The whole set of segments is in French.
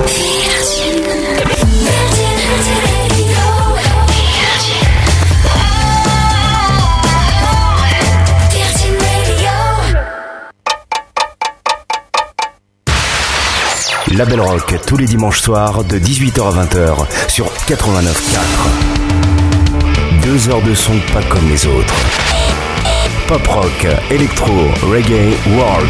Label Rock tous les dimanches soirs de 18h à 20h sur 89.4. 2 heures de son pas comme les autres. Pop rock, électro, reggae, world.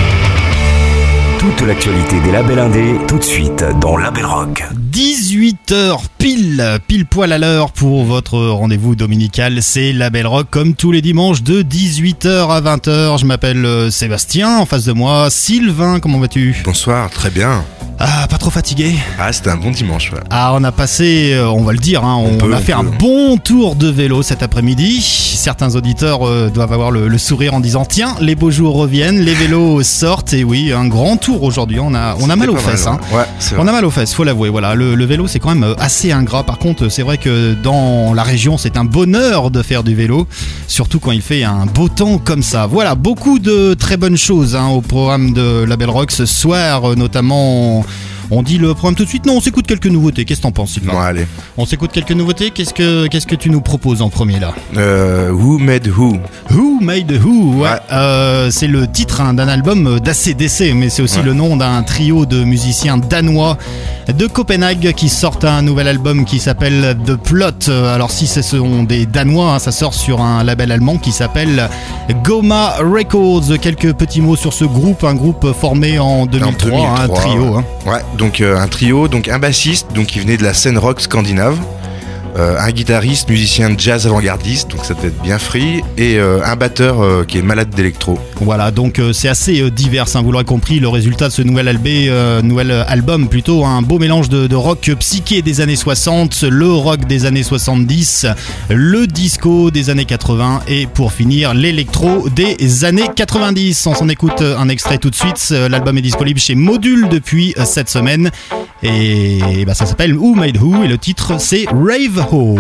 Toute l'actualité des labels indés tout de suite dans Label Rock. 18h pile poil à l'heure pour votre rendez-vous dominical, c'est Label Rock comme tous les dimanches de 18h à 20h. Je m'appelle Sébastien, en face de moi Sylvain, comment vas-tu ? Bonsoir, très bien. Ah, pas trop fatigué ? Ah, c'était un bon dimanche, ouais. Ah, on a passé, on va le dire, hein, on a fait un bon tour de vélo cet après-midi. Certains auditeurs doivent avoir le sourire en disant tiens, les beaux jours reviennent, les vélos sortent. Et oui, un grand tour aujourd'hui. On a mal aux fesses. Hein. Ouais, c'est vrai. On a mal aux fesses, faut l'avouer. Voilà, le vélo c'est quand même assez ingrat. Par contre, c'est vrai que dans la région, c'est un bonheur de faire du vélo, surtout quand il fait un beau temps comme ça. Voilà, beaucoup de très bonnes choses hein, au programme de Label Rock ce soir, notamment. On dit le programme tout de suite. Non, on s'écoute quelques nouveautés. Qu'est-ce que t'en penses, Sylvain ? Bon, allez. On s'écoute quelques nouveautés. Qu'est-ce que tu nous proposes en premier là ? Who Made Who ? Who Made Who ? Ouais. C'est le titre hein, d'un album d'ACDC, mais c'est aussi le nom d'un trio de musiciens danois de Copenhague qui sortent un nouvel album qui s'appelle The Plot. Alors si ce sont des Danois, hein, ça sort sur un label allemand qui s'appelle Goma Records. Quelques petits mots sur ce groupe, un groupe formé en 2003, un trio. Hein. Ouais. Donc un trio, donc un bassiste donc qui venait de la scène rock scandinave, un guitariste, musicien de jazz avant-gardiste, donc ça peut être bien free, et un batteur qui est malade d'électro. Voilà, donc c'est assez divers, hein, vous l'aurez compris, le résultat de ce nouvel album, plutôt un beau mélange de rock psyché des années 60, le rock des années 70, le disco des années 80 et pour finir l'électro des années 90. On s'en écoute un extrait tout de suite, l'album est disponible chez Module depuis cette semaine et bah, ça s'appelle Who Made Who et le titre c'est Rave Ho.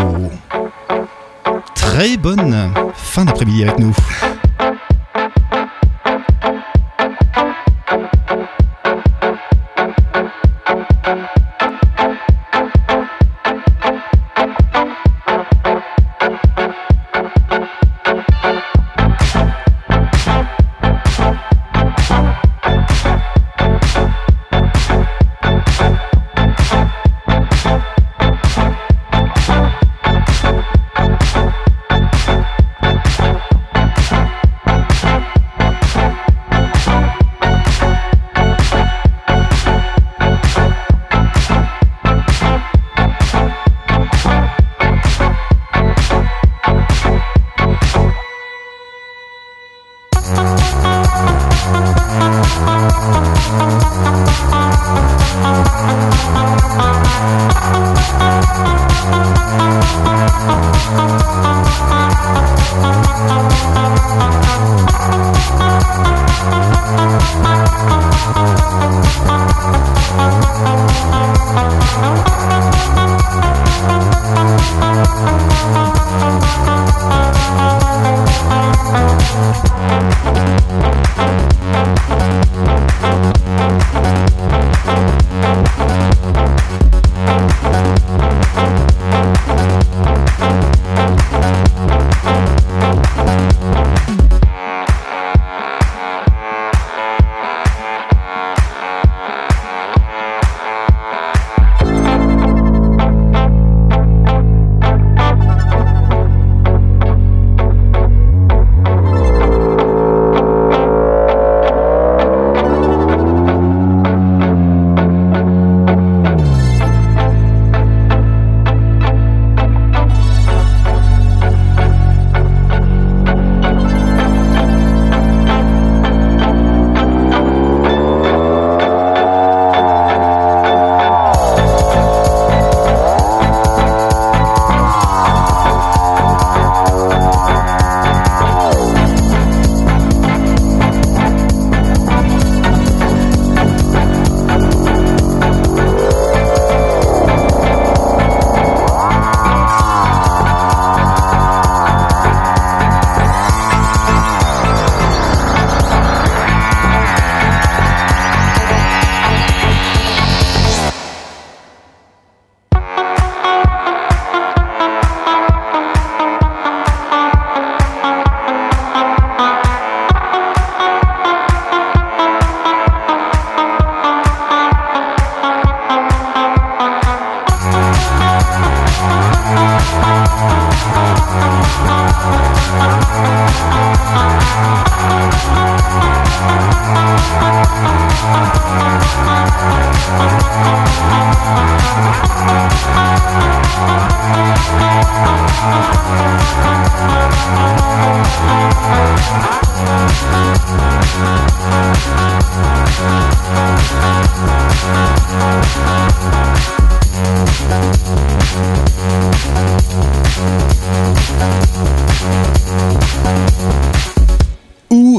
Très bonne fin d'après-midi avec nous.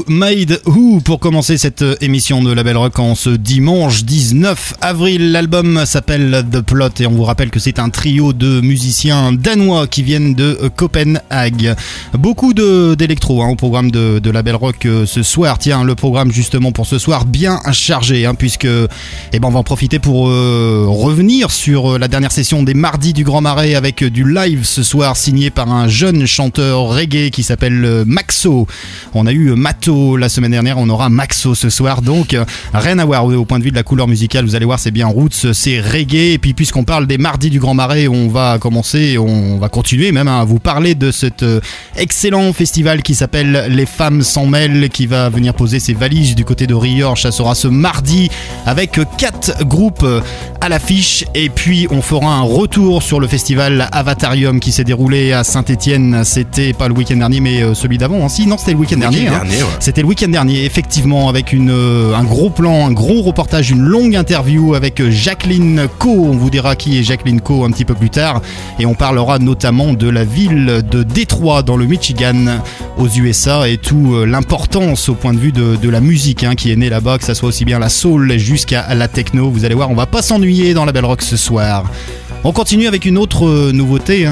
Made Who pour commencer cette émission de Label Rock en ce dimanche 19 avril. L'album s'appelle The Plot et on vous rappelle que c'est un trio de musiciens danois qui viennent de Copenhague. Beaucoup d'électro au programme de Label Rock ce soir. Tiens, le programme justement pour ce soir bien chargé puisque on va en profiter pour revenir sur la dernière session des Mardis du Grand Marais avec du live ce soir signé par un jeune chanteur reggae qui s'appelle Maxo. On a eu Mato la semaine dernière, on aura Maxo ce soir, donc rien à voir au point de vue de la couleur musicale. Vous allez voir, c'est bien roots, c'est reggae. Et puis puisqu'on parle des Mardis du Grand Marais, on va continuer même à vous parler de cet excellent festival qui s'appelle Les Femmes s'en mêlent, qui va venir poser ses valises du côté de Riorges. Ça sera ce mardi avec 4 groupes à l'affiche. Et puis on fera un retour sur le festival Avatarium qui s'est déroulé à Saint-Étienne. C'était pas le week-end dernier mais celui d'avant. Non, c'était le week-end dernier. Ouais. C'était le week-end dernier, effectivement, avec un gros plan, un gros reportage, une longue interview avec Jacqueline Coe. On vous dira qui est Jacqueline Coe un petit peu plus tard. Et on parlera notamment de la ville de Détroit dans le Michigan aux USA et tout l'importance au point de vue de la musique qui est née là-bas, que ça soit aussi bien la soul jusqu'à la techno. Vous allez voir, on va pas s'ennuyer dans la Belle Rock ce soir. On continue avec une autre nouveauté,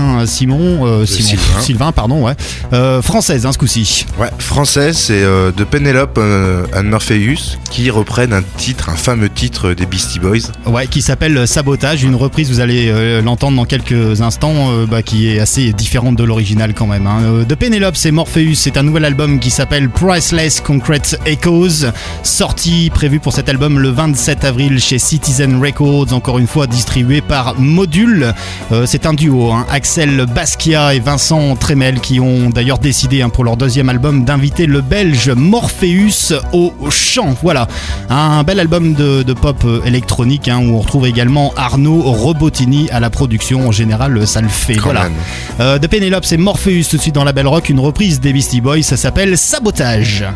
Sylvain, pardon, française ce coup-ci. Ouais, française, c'est de Penelope and Morpheus qui reprennent un fameux titre des Beastie Boys. Ouais, qui s'appelle Sabotage, une reprise, vous allez l'entendre dans quelques instants, qui est assez différente de l'original quand même. De Penelope et Morpheus, c'est un nouvel album qui s'appelle Priceless Concrete Echoes, sorti prévu pour cet album le 27 avril chez Citizen Records, encore une fois distribué par Module. C'est un duo, Axel Basquiat et Vincent Trémel, qui ont d'ailleurs décidé pour leur deuxième album d'inviter le Belge Morpheus au chant. Voilà, un bel album de pop électronique où on retrouve également Arnaud Robotini à la production. En général, ça le fait. Voilà. De Penelope et Morpheus tout de suite dans la Belle Rock, une reprise des Beastie Boys, ça s'appelle Sabotage.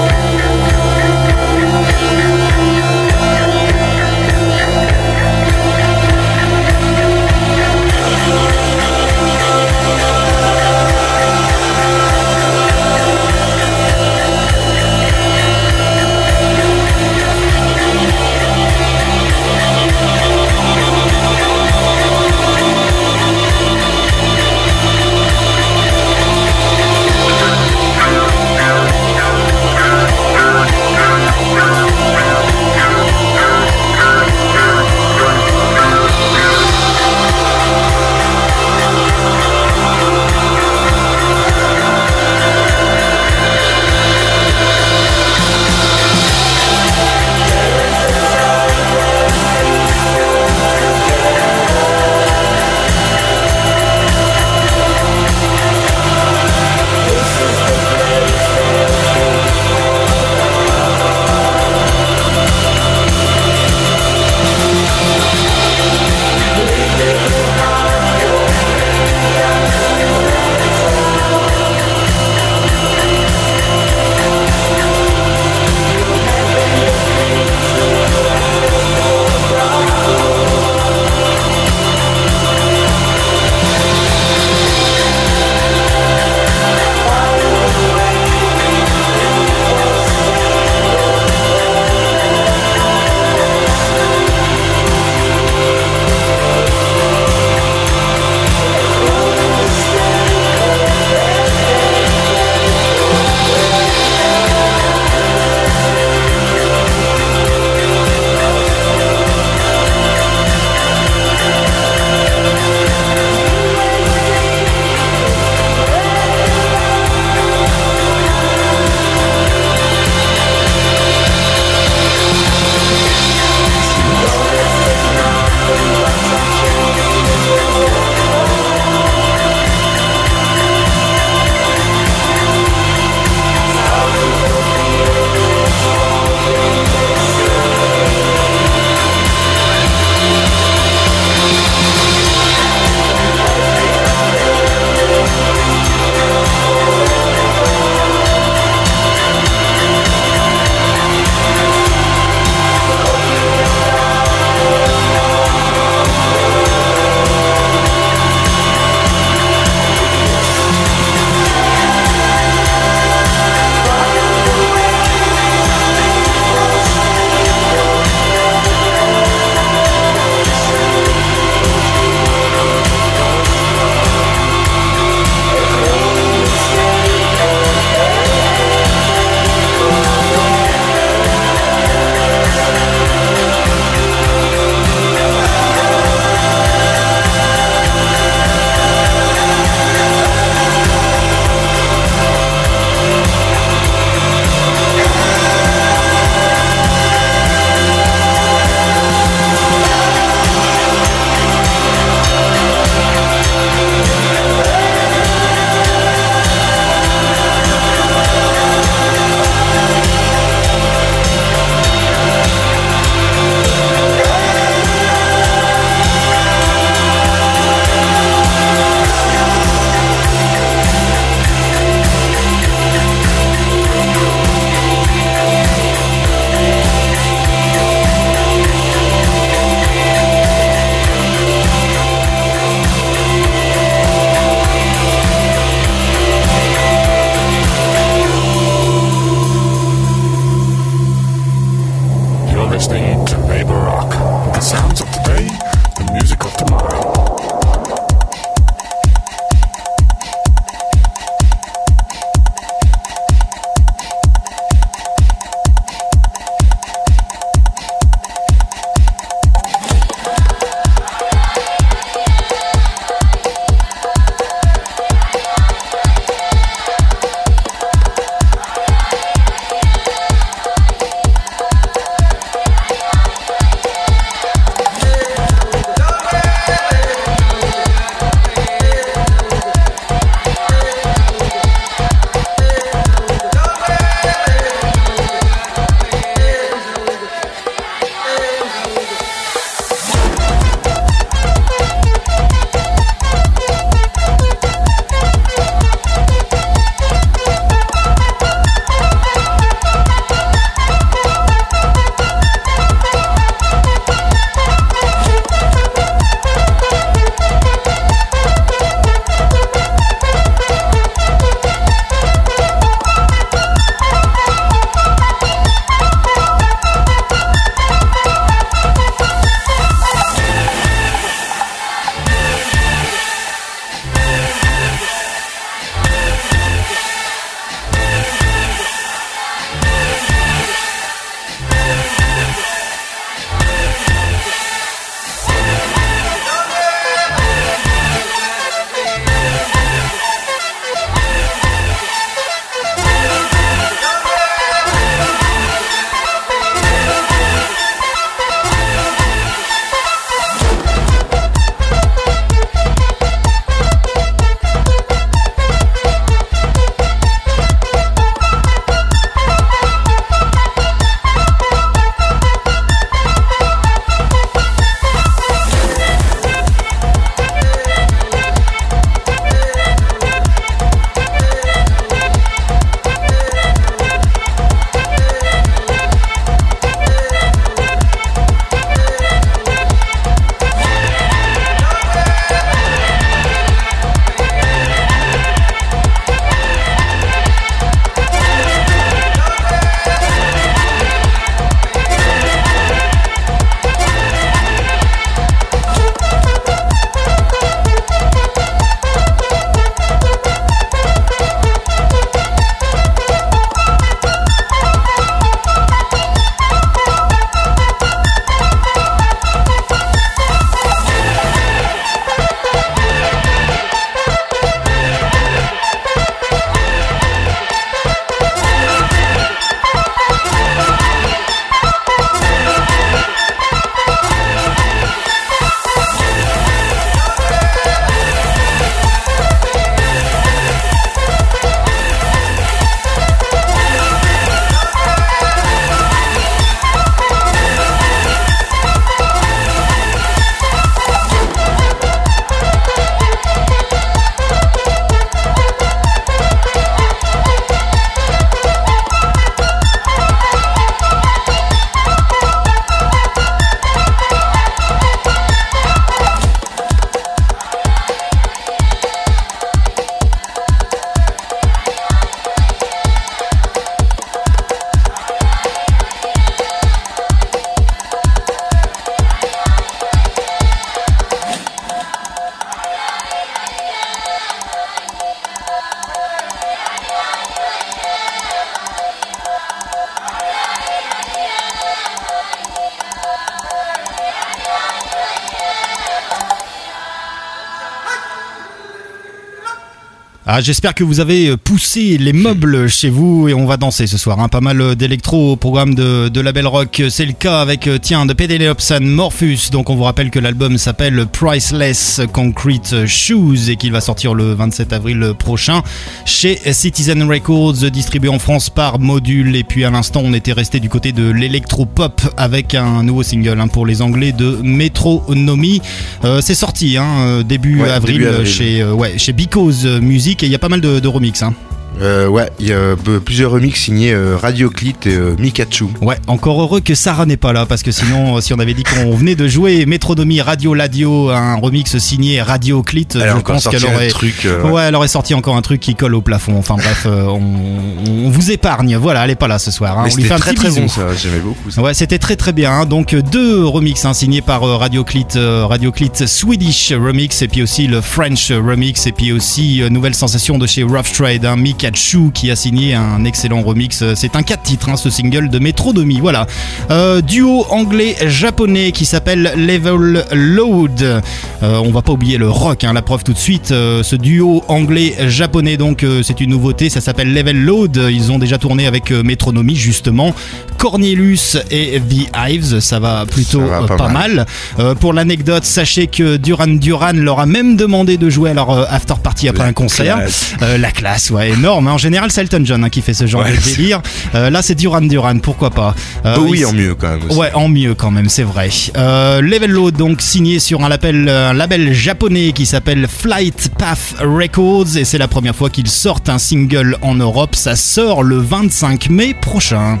Ah, j'espère que vous avez poussé les meubles chez vous et on va danser ce soir. Pas mal d'électro au programme de Label Rock. C'est le cas avec The Penelope and Morphus. Donc on vous rappelle que l'album s'appelle Priceless Concrete Shoes et qu'il va sortir le 27 avril prochain chez Citizen Records, distribué en France par Module. Et puis à l'instant on était resté du côté de l'électro-pop avec un nouveau single pour les Anglais de Metronomy. C'est sorti début avril chez Because Music et il y a pas mal de remix. Il y a plusieurs remixes signés Radioclit et Mikachu. Ouais, encore heureux que Sarah n'est pas là parce que sinon, si on avait dit qu'on venait de jouer Metronomy Radio Ladio, un remix signé Radioclit, je pense qu'elle aurait elle aurait sorti encore un truc qui colle au plafond. Enfin bref, on vous épargne. Voilà, elle est pas là ce soir. Mais on lui fait un très petit très bisou. bon, ça, j'aimais beaucoup ça. Ouais, c'était très très bien. Donc 2 remixes signés par Radioclit Swedish Remix et puis aussi le French Remix et puis aussi nouvelle sensation de chez Rough Trade, Mikachu qui a signé un excellent remix. C'est un 4 titres ce single de Metronomy. Voilà. Duo anglais-japonais qui s'appelle Level Load. On va pas oublier le rock, la preuve tout de suite. Ce duo anglais-japonais, donc c'est une nouveauté, ça s'appelle Level Load. Ils ont déjà tourné avec Metronomy justement. Cornelius et The Hives, ça va plutôt pas mal. Pour l'anecdote, sachez que Duran Duran leur a même demandé de jouer à leur after party après un concert. La classe, ouais, énorme. En général, c'est Elton John qui fait ce genre de délire. Là, c'est Duran Duran, pourquoi pas. Oui, en mieux quand même aussi. Ouais, en mieux quand même, c'est vrai. Level Load, donc signé sur un label japonais qui s'appelle Flight Path Records et c'est la première fois qu'ils sortent un single en Europe. Ça sort le 25 mai prochain.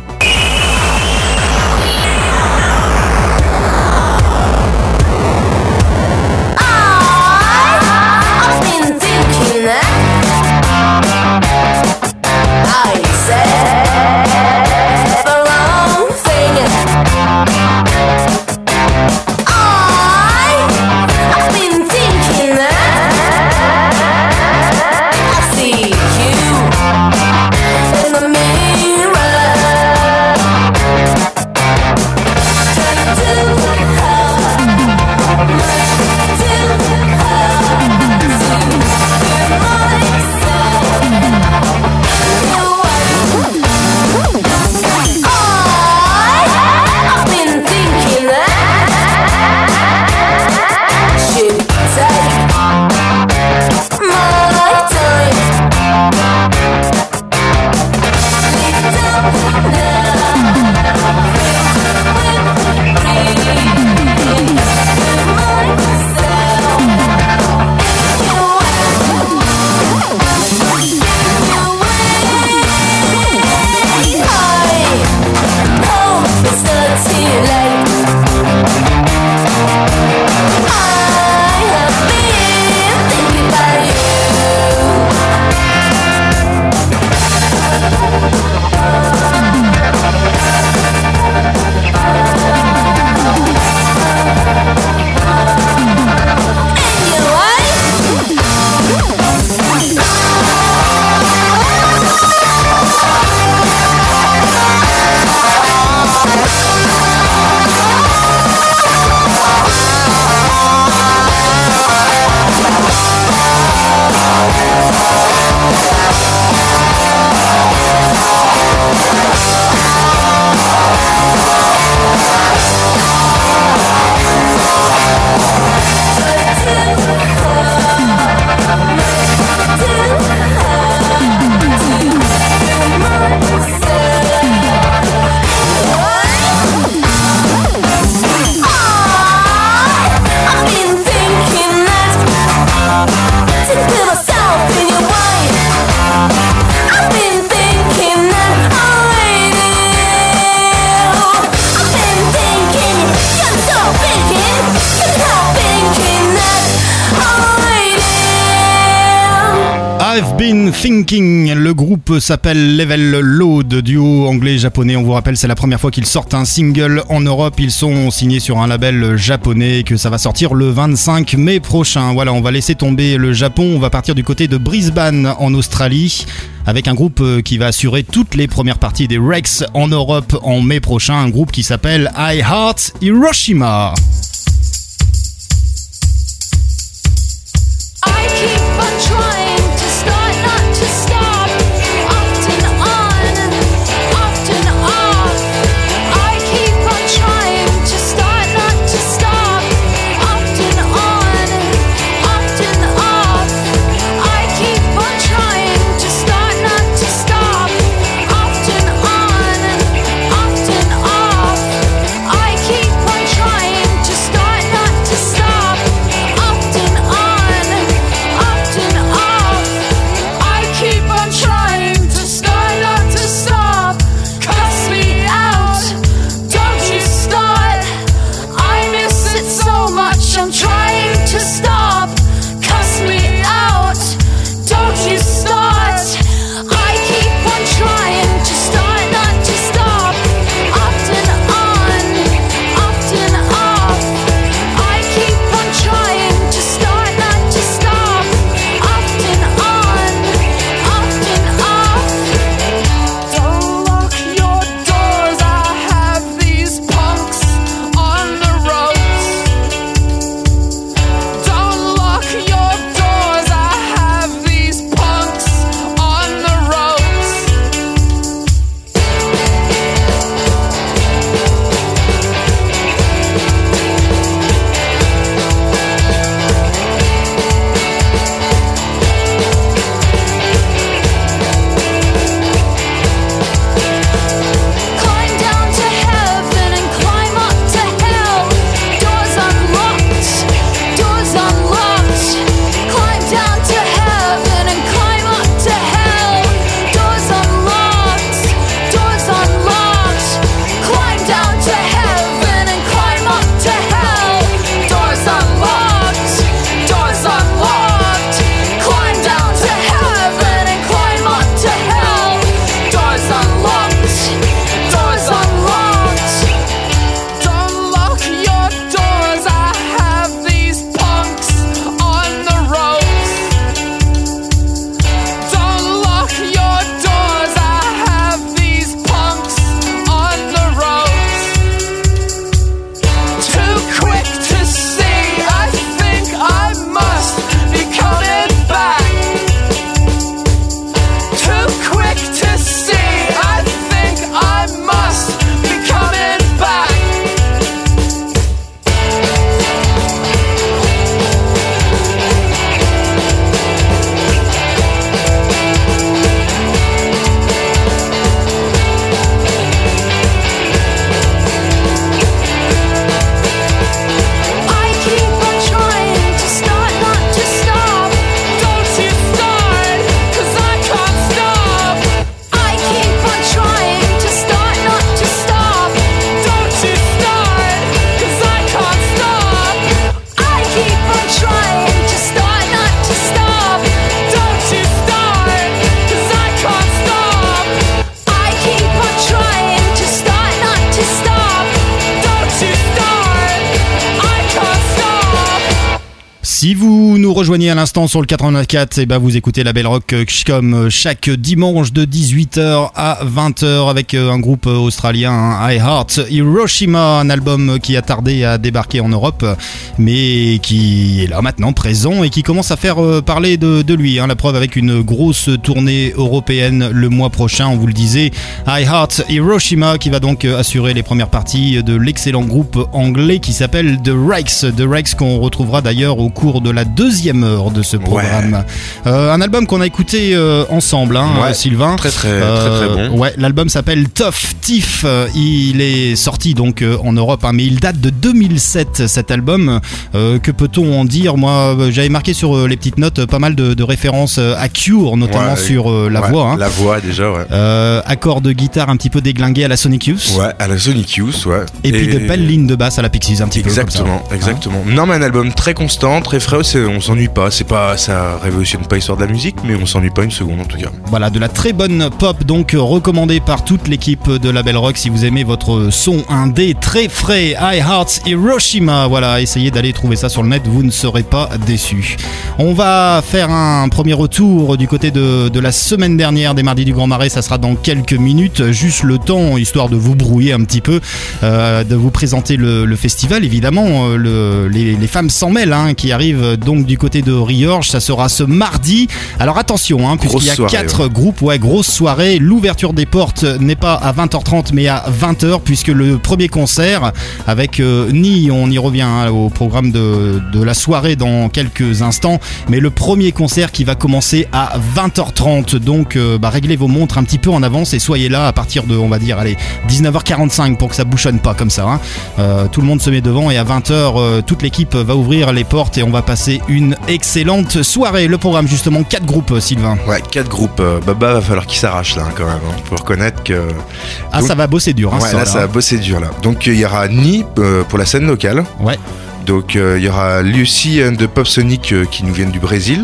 Thinking, le groupe s'appelle Level Load, duo anglais-japonais. On vous rappelle, c'est la première fois qu'ils sortent un single en Europe. Ils sont signés sur un label japonais que ça va sortir le 25 mai prochain. Voilà, on va laisser tomber le Japon. On va partir du côté de Brisbane en Australie avec un groupe qui va assurer toutes les premières parties des Rex en Europe en mai prochain. Un groupe qui s'appelle I Heart Hiroshima. I keep on trying to start Si vous nous rejoignez à l'instant sur le 89.4, et ben vous écoutez la Belle Rock comme chaque dimanche de 18h à 20h avec un groupe australien, I Heart Hiroshima, un album qui a tardé à débarquer en Europe, mais qui est là maintenant présent et qui commence à faire parler de lui. La preuve avec une grosse tournée européenne le mois prochain, on vous le disait. I Heart Hiroshima qui va donc assurer les premières parties de l'excellent groupe anglais qui s'appelle The Rex qu'on retrouvera d'ailleurs au cours de la deuxième heure de ce programme. Un album qu'on a écouté ensemble, Sylvain. Très bon. Ouais, l'album s'appelle Tough Tiff. Il est sorti donc en Europe, mais il date de 2007 cet album. Que peut-on en dire? Moi, j'avais marqué sur les petites notes pas mal de références à Cure, notamment sur la voix. La voix déjà, accords de guitare un petit peu déglingués à la Sonic Youth. Ouais, à la Sonic Youth, ouais. Et puis de belles lignes de basse à la Pixies, un petit peu. Exactement. Non, mais un album très constant, très frais, on s'ennuie pas. Ça révolutionne pas l'histoire de la musique, mais on s'ennuie pas une seconde en tout cas. Voilà, de la très bonne pop, donc recommandée par toute l'équipe de la Belle Rock si vous aimez votre son indé très frais. I Heart Hiroshima, voilà, essayez d'aller trouver ça sur le net, vous ne serez pas déçus. On va faire un premier retour du côté de la semaine dernière des Mardis du Grand Marais, ça sera dans quelques minutes, juste le temps, histoire de vous brouiller un petit peu, de vous présenter le festival, évidemment, les femmes s'en mêlent, qui arrivent donc du côté de Riorges, ça sera ce mardi. Alors attention, puisqu'il y a 4 groupes, grosse soirée, l'ouverture des portes n'est pas à 20h30 mais à 20h, puisque le premier concert avec Ni, on y revient au programme de la soirée dans quelques instants, mais le premier concert qui va commencer à 20h30, donc réglez vos montres un petit peu en avance et soyez là à partir de, on va dire, 19h45 pour que ça bouchonne pas comme ça. Tout le monde se met devant et à 20h, toute l'équipe va ouvrir les portes et on va passer une excellente soirée. Le programme justement, 4 groupes, Sylvain. Ouais, 4 groupes. Baba va falloir qu'il s'arrache là quand même. Faut reconnaître que... Donc, ça va bosser dur. Ça va bosser dur là. Donc il y aura Ni pour la scène locale. Ouais. Donc il y aura Lucy and the Pop Sonic qui nous viennent du Brésil.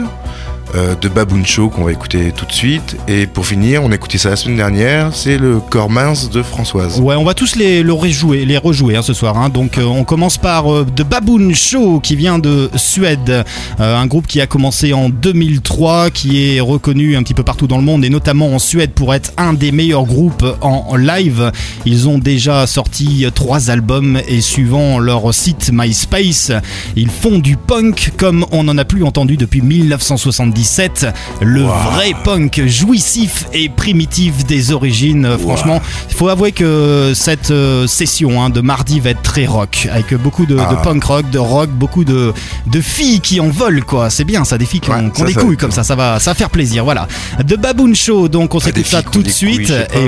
De Baboon Show qu'on va écouter tout de suite, et pour finir on a écouté ça la semaine dernière, c'est le Corps mince de Françoise. Ouais, on va tous les rejouer ce soir, donc on commence par The Baboon Show qui vient de Suède, un groupe qui a commencé en 2003, qui est reconnu un petit peu partout dans le monde et notamment en Suède pour être un des meilleurs groupes en live. Ils ont déjà sorti 3 albums et suivant leur site MySpace, ils font du punk comme on n'en a plus entendu depuis 1977. Le vrai punk jouissif et primitif des origines. Franchement, il faut avouer que cette session de mardi va être très rock, avec beaucoup de punk rock, de rock, beaucoup de filles qui en veulent, quoi. C'est bien ça, des filles qui ont des couilles comme ça va faire plaisir. Voilà. The Baboon Show, donc on s'écoute ça tout de suite. Et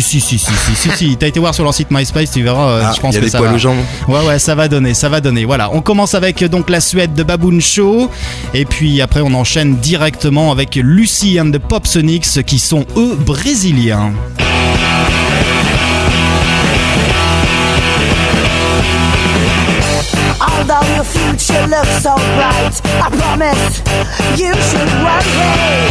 si, t'as été voir sur leur site MySpace, tu verras. Je pense que ça va. Ouais, ça va donner. Voilà, on commence avec donc la Suède de Baboon Show, et puis après on enchaîne directement avec Lucy and the Pop Sonics qui sont eux brésiliens. Although your future looks so bright, I promise you should worry.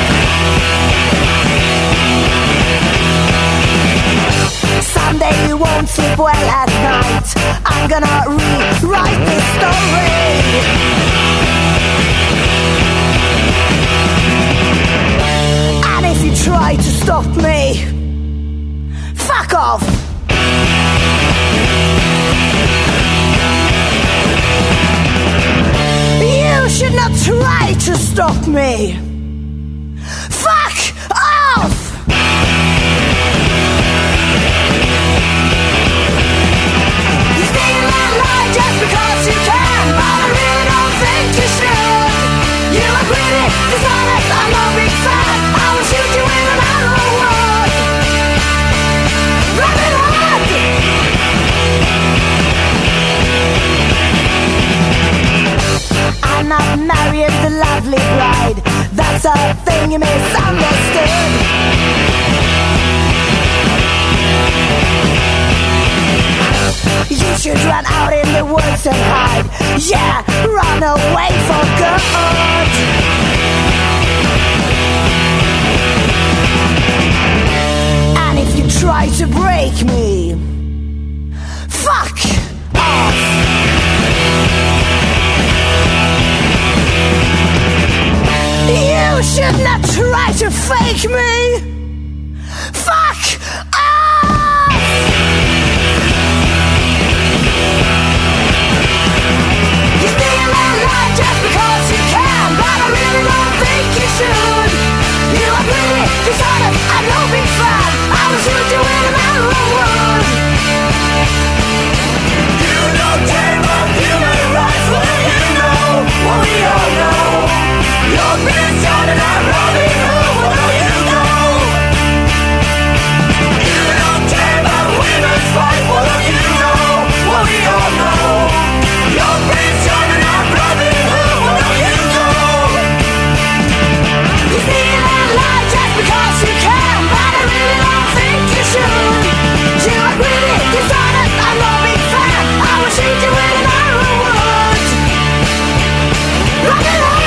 Someday you won't sleep well at night. I'm gonna rewrite this story. If you try to stop me, fuck off. You should not try to stop me. Fuck off. You stay in my life just because you can, but I really don't think you should. You are greedy, dishonest, I'm no big fan. I will shoot you in an arrow wood. Robin Hood. I'm not marrying the lovely bride. That's a thing you misunderstood. You should run out in the woods and hide. Yeah, run away for good. And if you try to break me, fuck off. You should not try to fake me. Fuck off! You steal my life just because you can, but I really don't think you should. You are pretty dishonest, I know big fan. I will shoot you in a matter of words. You don't care about human rights, well you know what we all know. You're bitch on and I'm Robin Hood, well you know. You don't care about women's fight, well you know what we all know. You're bitch on and I'm Robin Hood, well you know. You steal and lie just because you can, but I really don't think you should. You are greedy, dishonest, I'm no big fan. I will shoot you in an arrow wood. Robin Hood!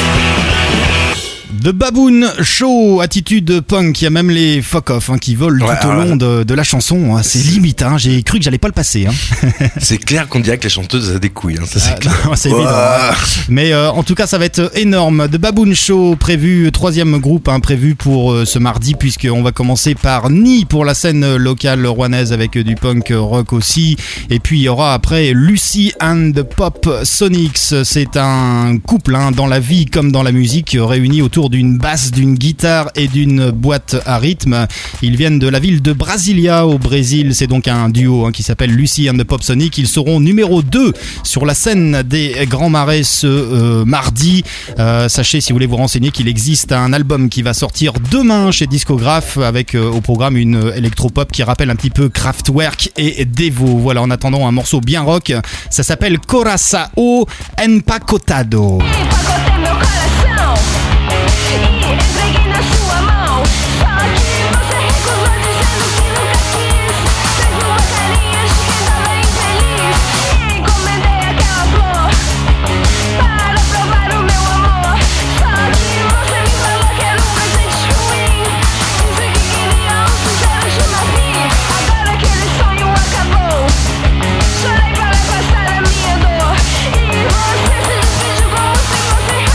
The Baboon Show, attitude punk, il y a même les fuck off qui volent tout au long de la chanson, hein. C'est limite, hein. J'ai cru que j'allais pas le passer, hein. C'est clair qu'on dirait que les chanteuses a des couilles, hein. Ça, c'est clair. Non, c'est évident, hein. Mais en tout cas ça va être énorme. The Baboon Show prévu, troisième groupe prévu pour ce mardi, puisqu'on va commencer par Nid pour la scène locale rouennaise avec du punk rock aussi, et puis il y aura après Lucy and the Pop Sonics. C'est un couple dans la vie comme dans la musique, réunis autour d'une basse, d'une guitare et d'une boîte à rythme. Ils viennent de la ville de Brasilia au Brésil. C'est donc un duo qui s'appelle Lucy and the Pop Sonic. Ils seront numéro 2 sur la scène des Grands Marais ce mardi. Sachez, si vous voulez vous renseigner, qu'il existe un album qui va sortir demain chez Discographe avec au programme une électropop qui rappelle un petit peu Kraftwerk et Devo. Voilà, en attendant un morceau bien rock, ça s'appelle Coração Empacotado. Empacotei meu coração e entreguei na sua mão. Só que você recusou dizendo que nunca quis. Fez uma carinha de quem tava infeliz e encomendei aquela flor para provar o meu amor. Só que você me falou que era um presente ruim. Disse que queria um sincero chumacinho. Agora aquele sonho acabou. Chorei para afastar a minha dor e você se despediu como se fosse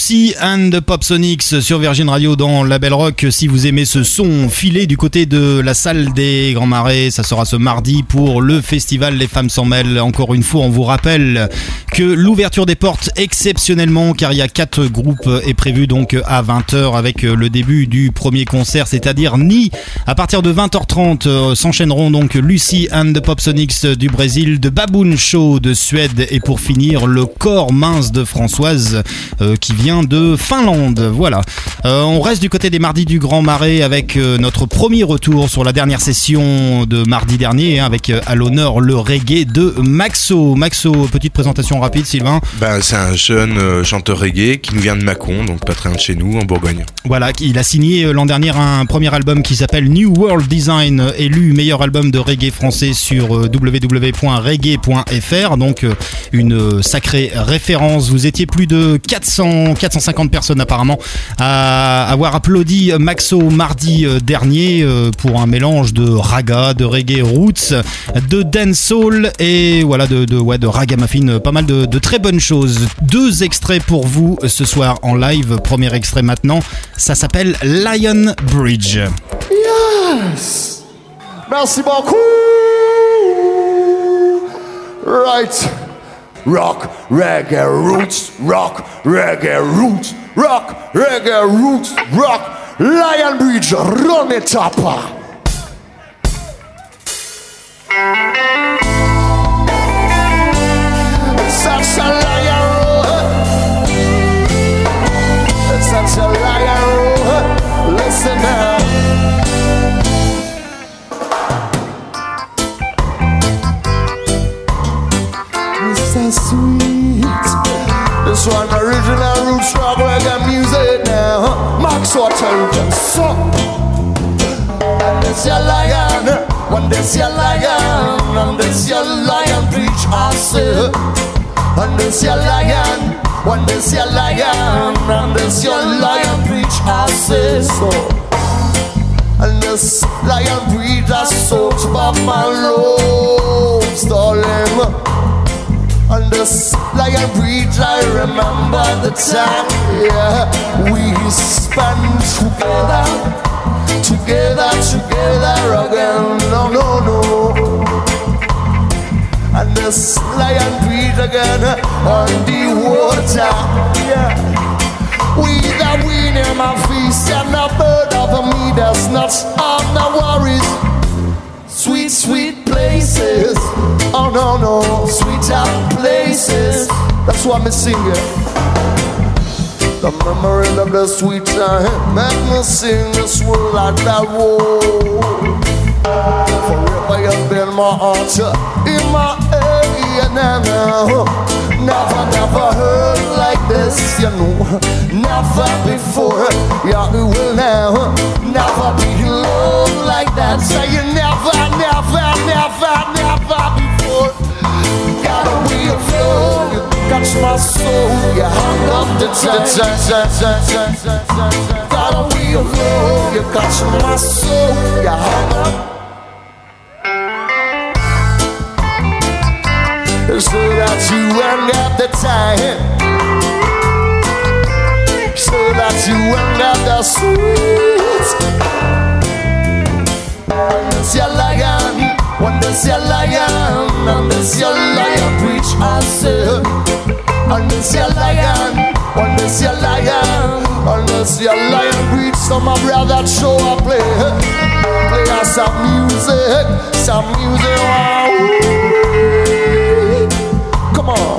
Lucy and the Popsonics sur Virgin Radio dans La Belle Rock. Si vous aimez ce son, filez du côté de la salle des Grands Marais. Ça sera ce mardi pour le festival Les Femmes s'en mêlent. Encore une fois, on vous rappelle que l'ouverture des portes exceptionnellement, car il y a 4 groupes, est prévue donc à 20h avec le début du premier concert, c'est-à-dire Ni. À partir de 20h30 s'enchaîneront donc Lucy and the Popsonics du Brésil, de Baboon Show de Suède et pour finir le corps mince de Françoise qui vient de Finlande. Voilà. On reste du côté des mardis du Grand Marais avec notre premier retour sur la dernière session de mardi dernier avec à l'honneur le reggae de Maxo. Maxo, petite présentation rapide, Sylvain. C'est un jeune chanteur reggae qui nous vient de Mâcon, donc pas très loin de chez nous, en Bourgogne. Voilà, il a signé l'an dernier un premier album qui s'appelle New World Design, élu meilleur album de reggae français sur www.reggae.fr, donc une sacrée référence. Vous étiez plus de 450 personnes apparemment à avoir applaudi Maxo mardi dernier pour un mélange de raga, de reggae roots, de dancehall et voilà de ragamuffin, pas mal de très bonnes choses. 2 extraits pour vous ce soir en live. Premier extrait maintenant, ça s'appelle Lion Bridge. Yes! Merci beaucoup! Right. Rock, reggae, roots, rock, reggae, roots, rock, reggae, roots, rock, Lion Bridge, run it up! Such a lion road. Such a lion road. Listen now. So sweet. This one original roots rock reggae music now. Max Water so. And this your lion, when this your lion, and this your lion preach I say. And this your lion, when this your lion, and this your lion preach I say so. And this lion preach I soaked by my robes, darling. On this lion bridge I remember the time, yeah, we spent together again, no. And this lion bridge again on the water, yeah. With a wind in my face and a bird over me, there's not on the worries. Sweet, sweet places. Oh no, sweeter places. That's what I'm singing. The memory of the sweet time make me sing this world like that. Whoa. Forever you've been my altar in my area now. Never heard like this, you know. Never before, yeah, we will now. Never be alone like that. Say you never before. Gotta be a flow, you catch my soul, you hung up the time. Gotta be a flow, you catch my soul, you hung up. So that you ain't got the time, so that you ain't got the sweet. When this your lion, when this your lion, and this your lion preach I say. And this your lion, when this your lion, and this your lion preach. So my brother show up play us some music, wow. Come on,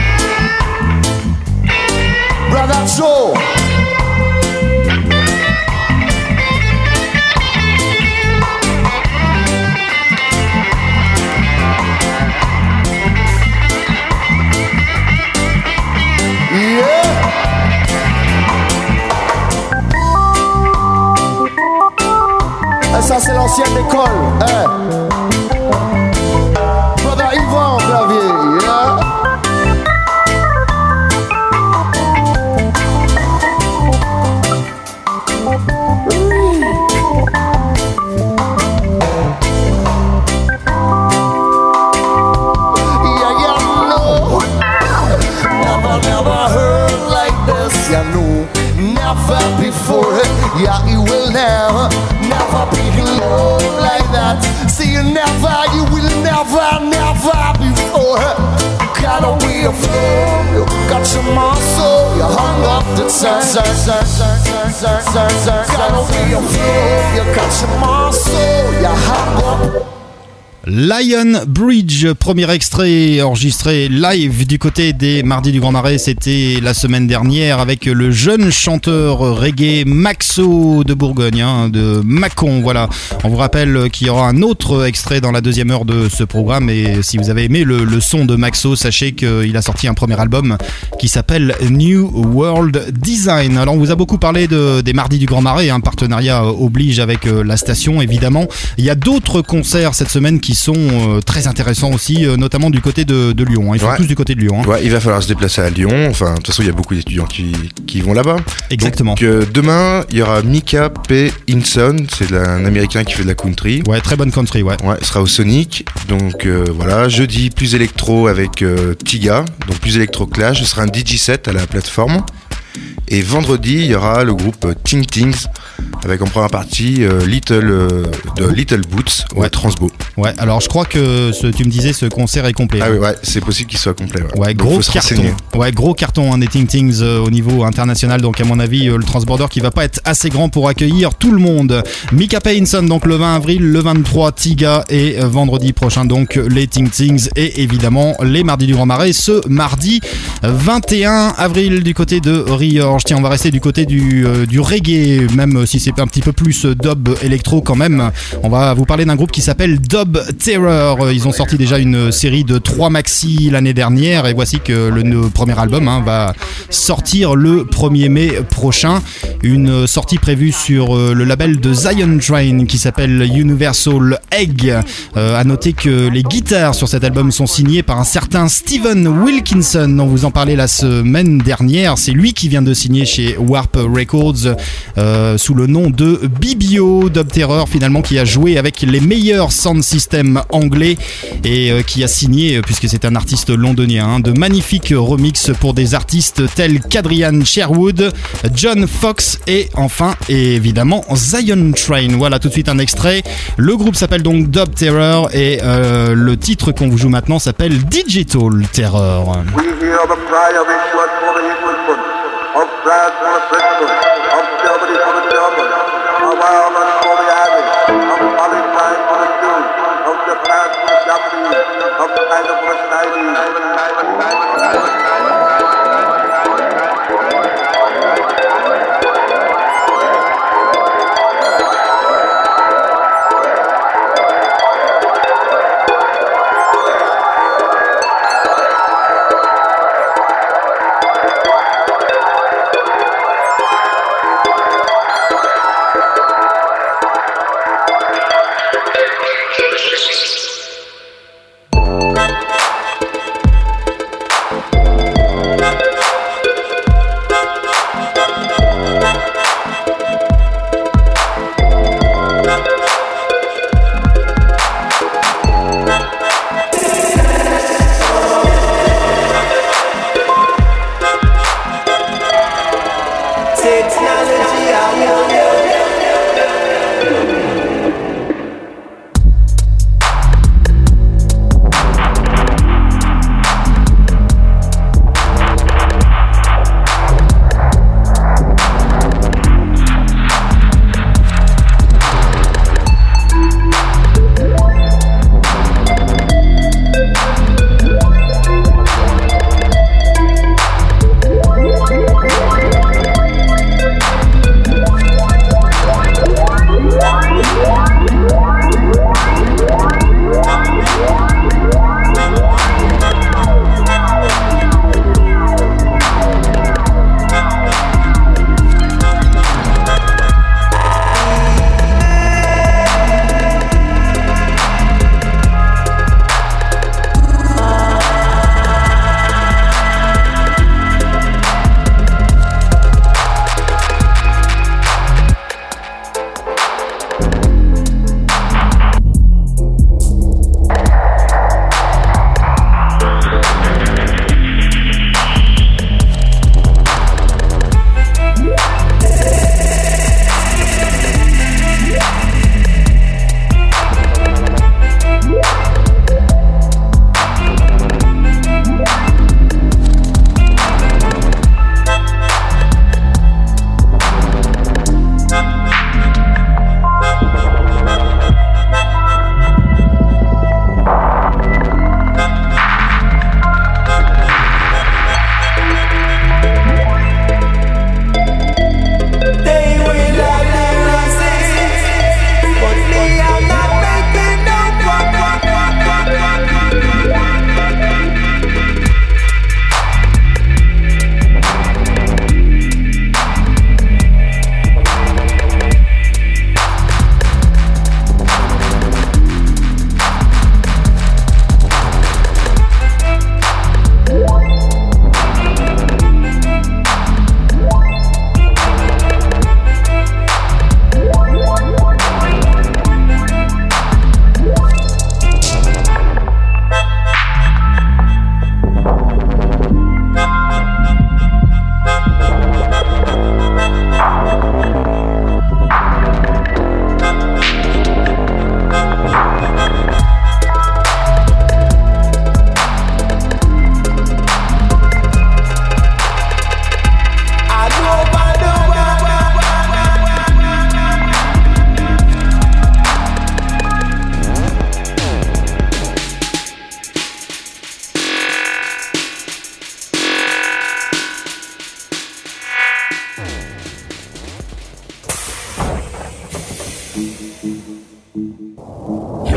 Brother Joe. Yeah. Et ça c'est l'ancienne école. Hey. Brother Yvan clavier. Yeah. Gotta be a flow, you catch my soul, you hang up. Lion Bridge, premier extrait enregistré live du côté des Mardis du Grand Marais, c'était la semaine dernière avec le jeune chanteur reggae Maxo de Bourgogne, de Mâcon. Voilà, on vous rappelle qu'il y aura un autre extrait dans la deuxième heure de ce programme, et si vous avez aimé le son de Maxo, sachez qu'il a sorti un premier album qui s'appelle New World Design. Alors on vous a beaucoup parlé des Mardis du Grand Marais, un partenariat oblige avec la station évidemment. Il y a d'autres concerts cette semaine qui sont très intéressants aussi, notamment du côté de Lyon. Ils sont tous du côté de Lyon. Ouais, il va falloir se déplacer à Lyon. Enfin, de toute façon, il y a beaucoup d'étudiants qui vont là-bas. Exactement. Donc, demain, il y aura Micah P. Hinson. C'est un Américain qui fait de la country. Ouais, très bonne country, ouais. Ouais, il sera au Sonic. Donc voilà. Jeudi, plus électro avec Tiga. Donc plus électro clash. Ce sera un DJ set à la plateforme. Et vendredi, il y aura le groupe Ting Tings avec en première partie Little Boots au Transbo. Ouais, alors je crois que tu me disais ce concert est complet. Ah oui, ouais, c'est possible qu'il soit complet. Ouais, donc, gros carton. Ouais, gros carton des Ting Tings au niveau international. Donc à mon avis, le transborder qui va pas être assez grand pour accueillir tout le monde. Micah Payson donc le 20 avril, le 23 Tiga et vendredi prochain donc les Ting Tings et évidemment les Mardis du Grand Marais ce mardi 21 avril du côté de Riorges. Tiens, on va rester du côté du reggae, même si c'est un petit peu plus dub électro quand même. On va vous parler d'un groupe qui s'appelle Dub Terror. Ils ont sorti déjà une série de 3 maxi l'année dernière et voici que le premier album va sortir le 1er mai prochain. Une sortie prévue sur le label de Zion Train qui s'appelle Universal Egg. À noter que les guitares sur cet album sont signées par un certain Steven Wilkinson. On vous en parlait la semaine dernière. C'est lui qui vient de signer chez Warp Records sous le nom de Bibio. Dub Terror finalement qui a joué avec les meilleurs sound systems anglais et qui a signé, puisque c'est un artiste londonien, de magnifiques remixes pour des artistes tels qu'Adrian Sherwood, John Fox et enfin et évidemment Zion Train. Voilà tout de suite un extrait. Le groupe s'appelle donc Dub Terror et le titre qu'on vous joue maintenant s'appelle Digital Terror. We hear the cry of England for the Englishman, of France for the Frenchman, of Germany for the German, of Ireland for the Irish, of Palestine for the Jews, of Japan for the Japanese, of China for the Chinese.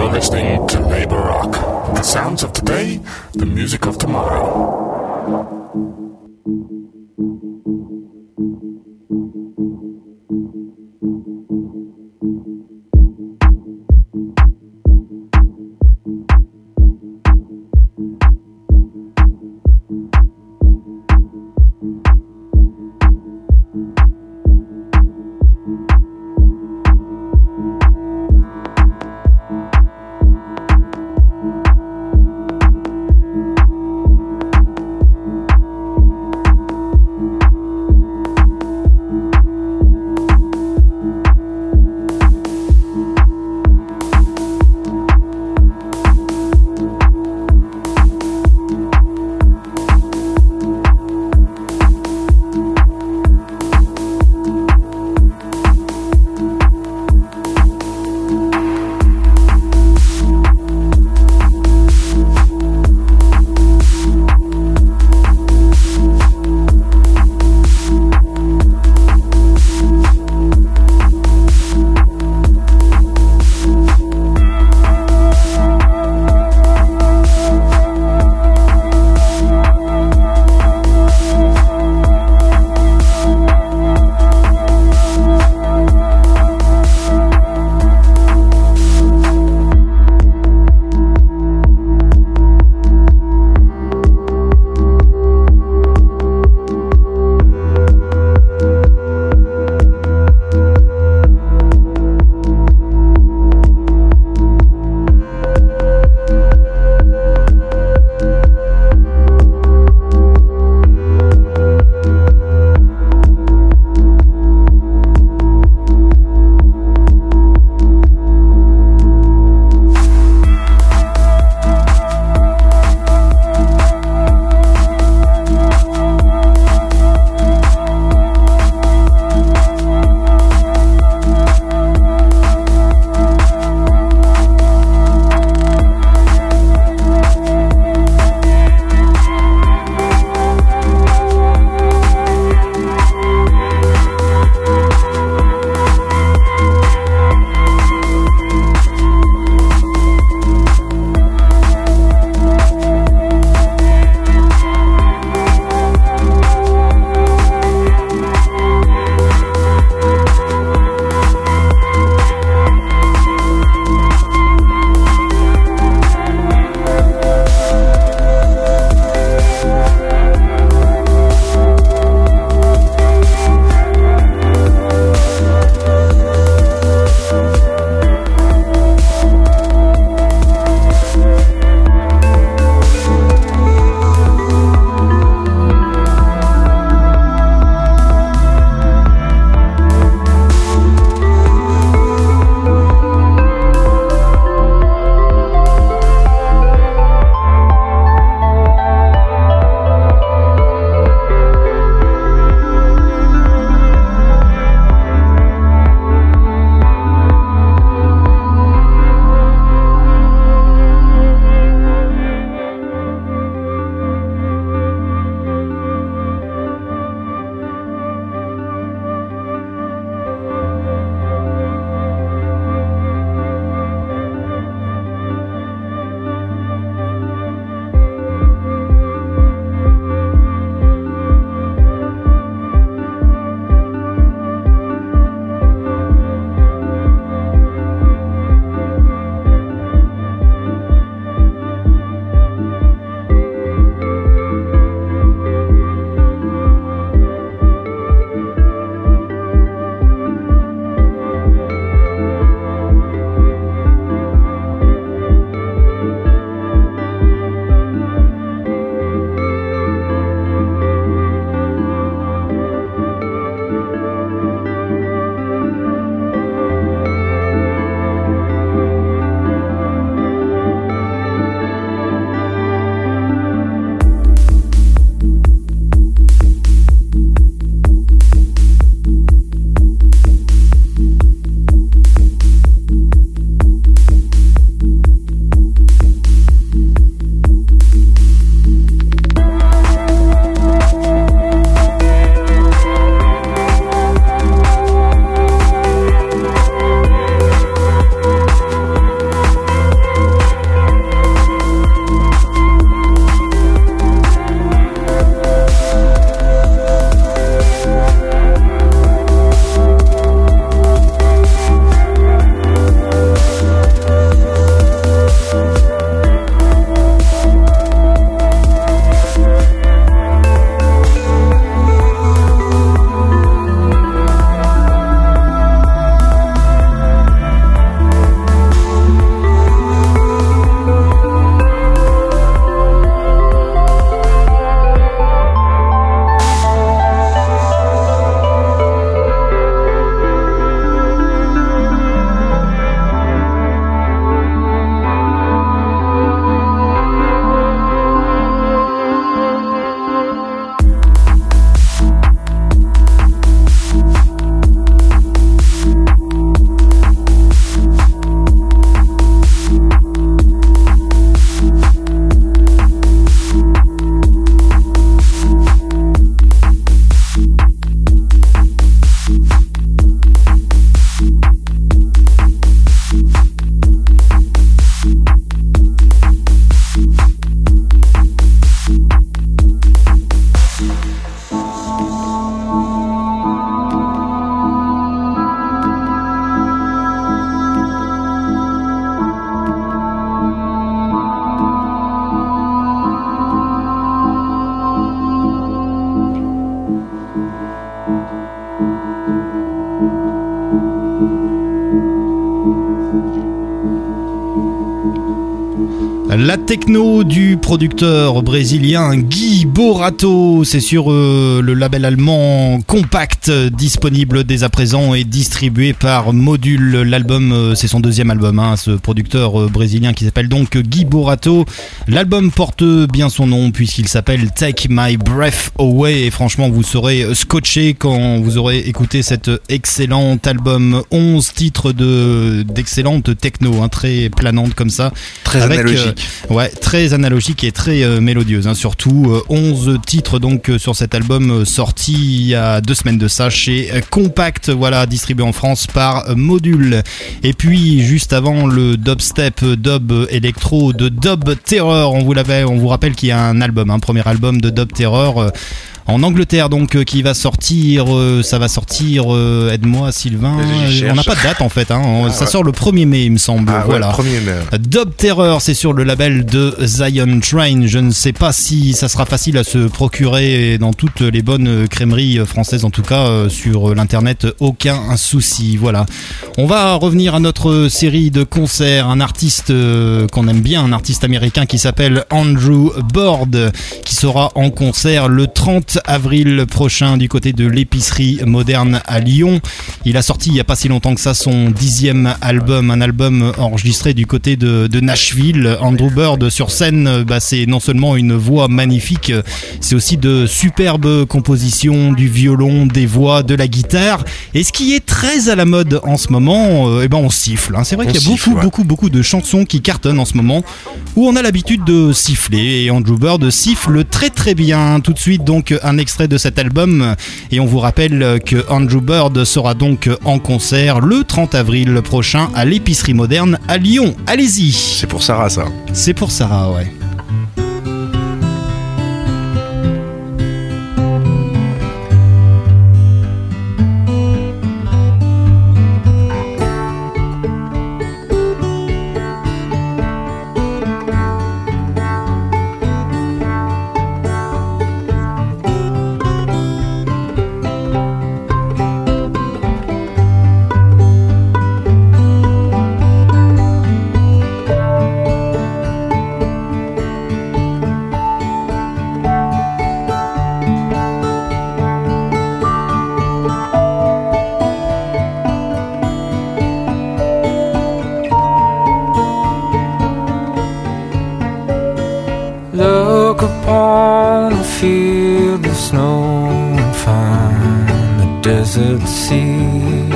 You're listening to Labor Rock. The sounds of today, the music of tomorrow. La techno du producteur brésilien Guy Borato, c'est sur le label allemand Compact, disponible dès à présent et distribué par Module. L'album, c'est son deuxième album, hein, ce producteur brésilien qui s'appelle donc Guy Borato. L'album porte bien son nom puisqu'il s'appelle Take My Breath Away et franchement vous serez scotché quand vous aurez écouté cet excellent album. 11 titres d'excellente techno, hein, très planante comme ça. Très analogique. Ouais, très analogique et très mélodieuse, hein, surtout 11 titres donc sur cet album sorti il y a 2 semaines de ça chez Compact, voilà, distribué en France par Module. Et puis juste avant, le dubstep, dub électro de Dub Terror, on vous rappelle qu'il y a un album, un premier album de Dub Terror en Angleterre donc qui va sortir, ça va sortir, aide-moi Sylvain, on n'a pas de date en fait, hein, ça sort le 1er mai il me semble, voilà. Ouais, 1er mai. Dub Terror, c'est sur le label de Zion Train, je ne sais pas si ça sera facile à se procurer dans toutes les bonnes crèmeries françaises, en tout cas sur l'internet, aucun souci, voilà. On va revenir à notre série de concerts, un artiste qu'on aime bien, un artiste américain qui s'appelle Andrew Bird, qui sera en concert le 30 avril prochain du côté de l'épicerie moderne à Lyon. Il a sorti il n'y a pas si longtemps que ça son 10e album, un album enregistré du côté de Nashville. Andrew Bird sur scène, c'est non seulement une voix magnifique, c'est aussi de superbes compositions, du violon, des voix, de la guitare. Et ce qui est très à la mode en ce moment, on siffle, hein. C'est vrai qu'il y a beaucoup de chansons qui cartonnent en ce moment où on a l'habitude de siffler et Andrew Bird siffle très très bien. Tout de suite donc un extrait de cet album et on vous rappelle que Andrew Bird sera donc en concert le 30 avril prochain à l'épicerie moderne à Lyon. Allez-y. C'est pour Sarah ça. C'est pour Sarah, ouais. Look upon a field of snow and find the desert sea.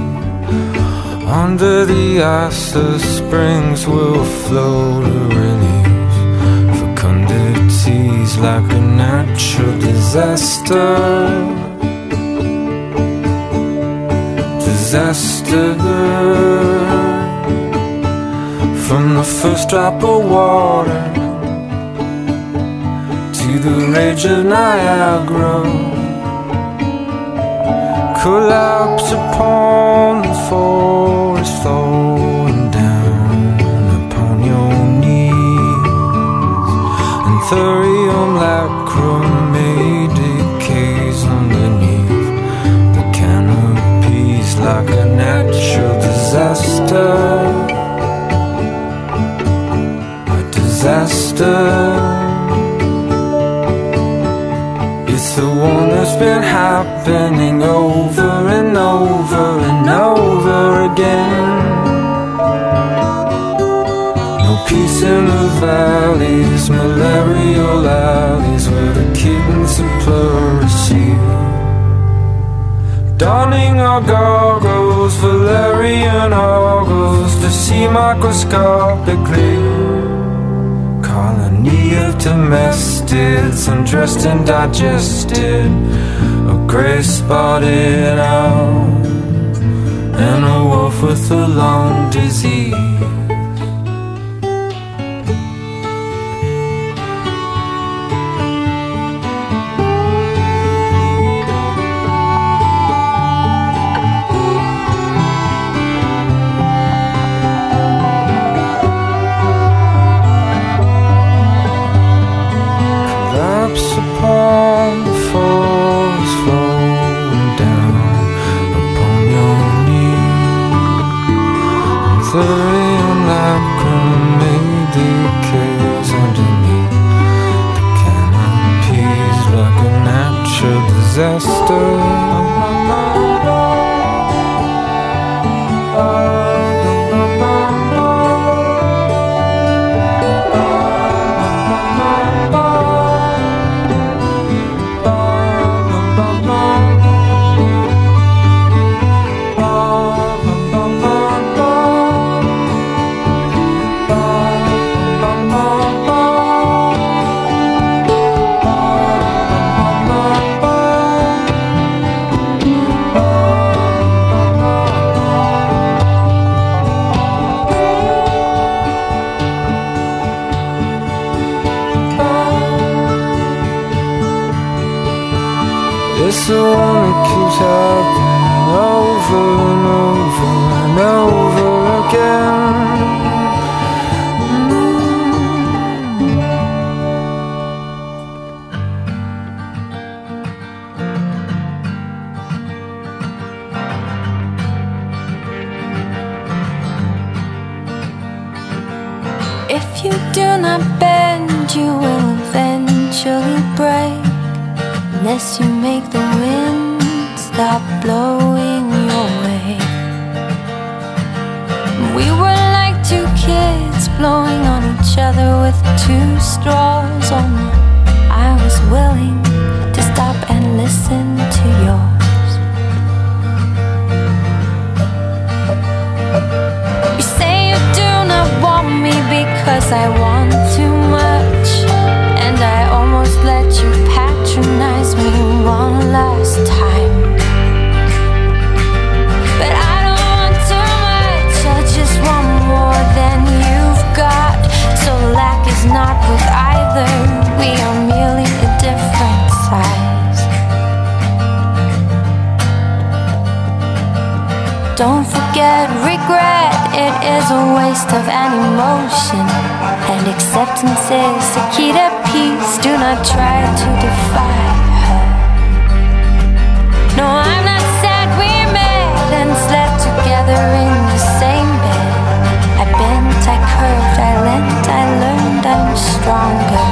Under the ice the springs will flow to release fecundities like a natural disaster. From the first drop of water to the rage of Niagara, collapse upon the forest, flowing down upon your knees, and thorium lacrimate decays underneath the canopies like a natural disaster. It's the one that's been happening over and over and over again. No peace in the valleys, malarial alleys where the kittens of pleurisy. Donning our goggles, Valerian ogles to see microscopically. Colony of domestics, undressed and digested, a grey spotted owl, and a wolf with a lung disease. Flowing disaster. It's the one that keeps happening over and over and over again. If you do not bend, you will eventually break. Unless you make the wind stop blowing your way. We were like two kids blowing on each other with two straws. Only I was willing to stop and listen to yours. You say you do not want me because I want too much, and I almost let you patronize me one last time. But I don't want too much, I just want more than you've got. So lack is not with either, we are merely a different size. Don't forget regret, it is a waste of an emotion. And acceptance is the key to peace. Do not try to defy her. No, I'm not sad we met and slept together in the same bed. I bent, I curved, I leant, I learned I'm stronger.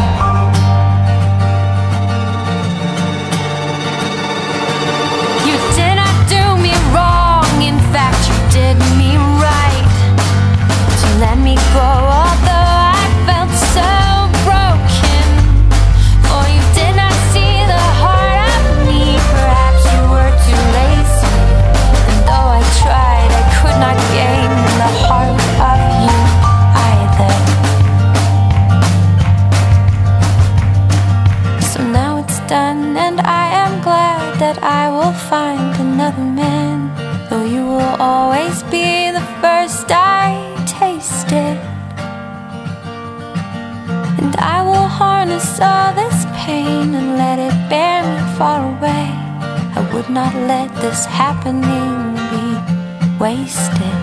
You did not do me wrong, in fact you did me right. So let me go, although I felt so broken. For you did not see the heart of me. Perhaps you were too lazy, and though I tried, I could not gain the heart of you either. So now it's done, and I am glad that I will find another man. Though you will always be the first I tasted. And I will harness all this pain and let it bear me far away. I would not let this happening be wasted.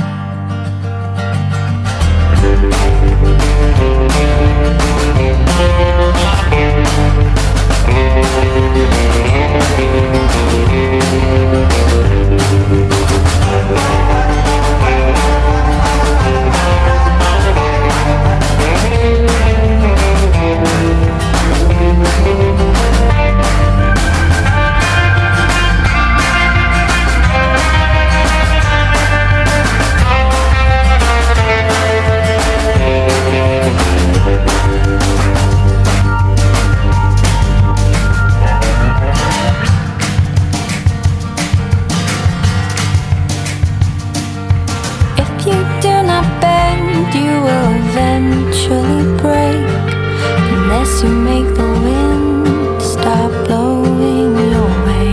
You make the wind stop blowing your way.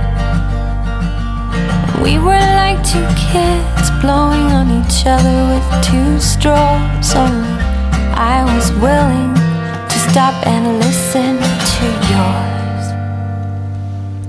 We were like two kids blowing on each other with two straws. Only I was willing to stop and listen to yours.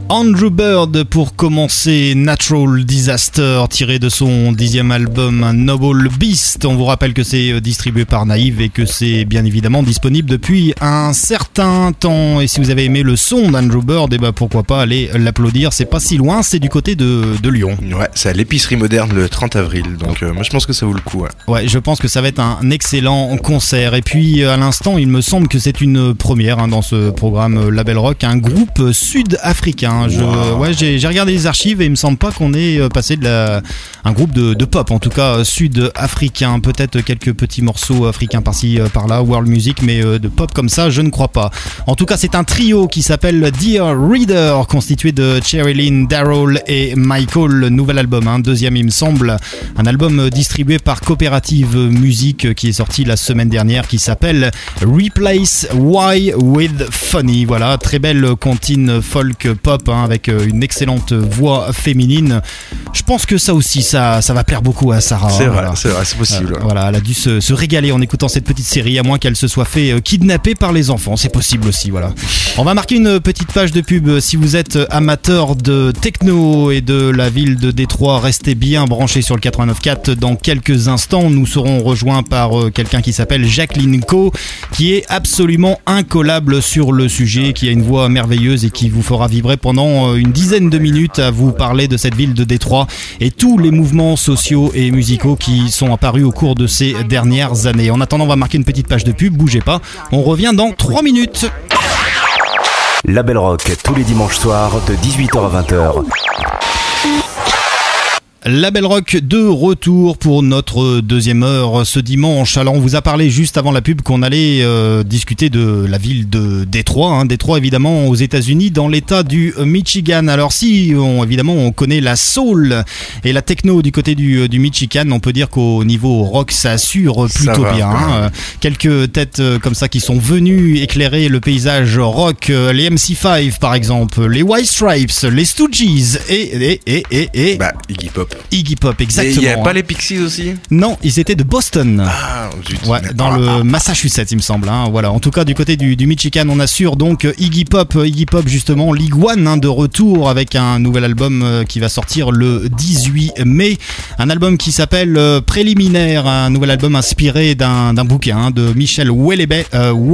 Andrew Bird pour commencer, Natural Disaster, tiré de son 10e album Noble Beast. On vous rappelle que c'est distribué par Naïve et que c'est bien évidemment disponible depuis un certain temps. Et si vous avez aimé le son d'Andrew Bird, eh ben pourquoi pas aller l'applaudir, c'est pas si loin, c'est du côté de Lyon. Ouais, c'est à l'épicerie moderne le 30 avril, donc moi je pense que ça vaut le coup. Ouais, je pense que ça va être un excellent concert. Et puis à l'instant, il me semble que c'est une première dans ce programme Label Rock, un groupe sud-africain. J'ai regardé les archives et il me semble pas qu'on ait passé un groupe de pop, en tout cas sud-africain. Peut-être quelques petits morceaux africains par-ci par-là, world music, mais de pop comme ça, je ne crois pas. En tout cas, c'est un trio qui s'appelle Dear Reader, constitué de Cherilyn, Daryl et Michael. Nouvel album, deuxième il me semble, un album distribué par Coopérative Musique qui est sorti la semaine dernière, qui s'appelle Replace Why with Funny. Voilà, très belle comptine folk pop avec une excellente voix féminine. Je pense que ça aussi, ça va plaire beaucoup à Sarah. C'est vrai, c'est possible. Voilà, elle a dû se régaler en écoutant cette petite série, à moins qu'elle se soit fait kidnapper par les enfants. C'est possible aussi, voilà. On va marquer une petite page de pub. Si vous êtes amateur de techno et de la ville de Détroit, restez bien branchés sur le 89.4. Dans quelques instants, nous serons rejoints par quelqu'un qui s'appelle Jacqueline Co, qui est absolument incollable sur le sujet, qui a une voix merveilleuse et qui vous fera vibrer pendant une dizaine de minutes à vous parler de cette ville de Détroit et tous les mouvements sociaux et musicaux qui sont apparus au cours de ces dernières années. En attendant, on va marquer une petite page de pub, bougez pas, on revient dans 3 minutes. Label Rock tous les dimanches soirs de 18h à 20h. Label Rock de retour pour notre deuxième heure ce dimanche. Alors on vous a parlé juste avant la pub qu'on allait discuter de la ville de Détroit. Détroit évidemment aux États-Unis, dans l'état du Michigan. Alors si évidemment on connaît la soul et la techno du côté du Michigan, on peut dire qu'au niveau rock ça assure plutôt bien. Quelques têtes comme ça qui sont venues éclairer le paysage rock, les MC5 par exemple, les White Stripes, les Stooges et Iggy Pop. Iggy Pop, exactement. Il n'y a pas les Pixies aussi ? Non, ils étaient de Boston. Ah, zut. Dans le Massachusetts, il me semble. Voilà. En tout cas, du côté du Michigan, on assure donc Iggy Pop justement, League One de retour avec un nouvel album qui va sortir le 18 mai. Un album qui s'appelle Préliminaire, un nouvel album inspiré d'un bouquin de Michel Houellebecq,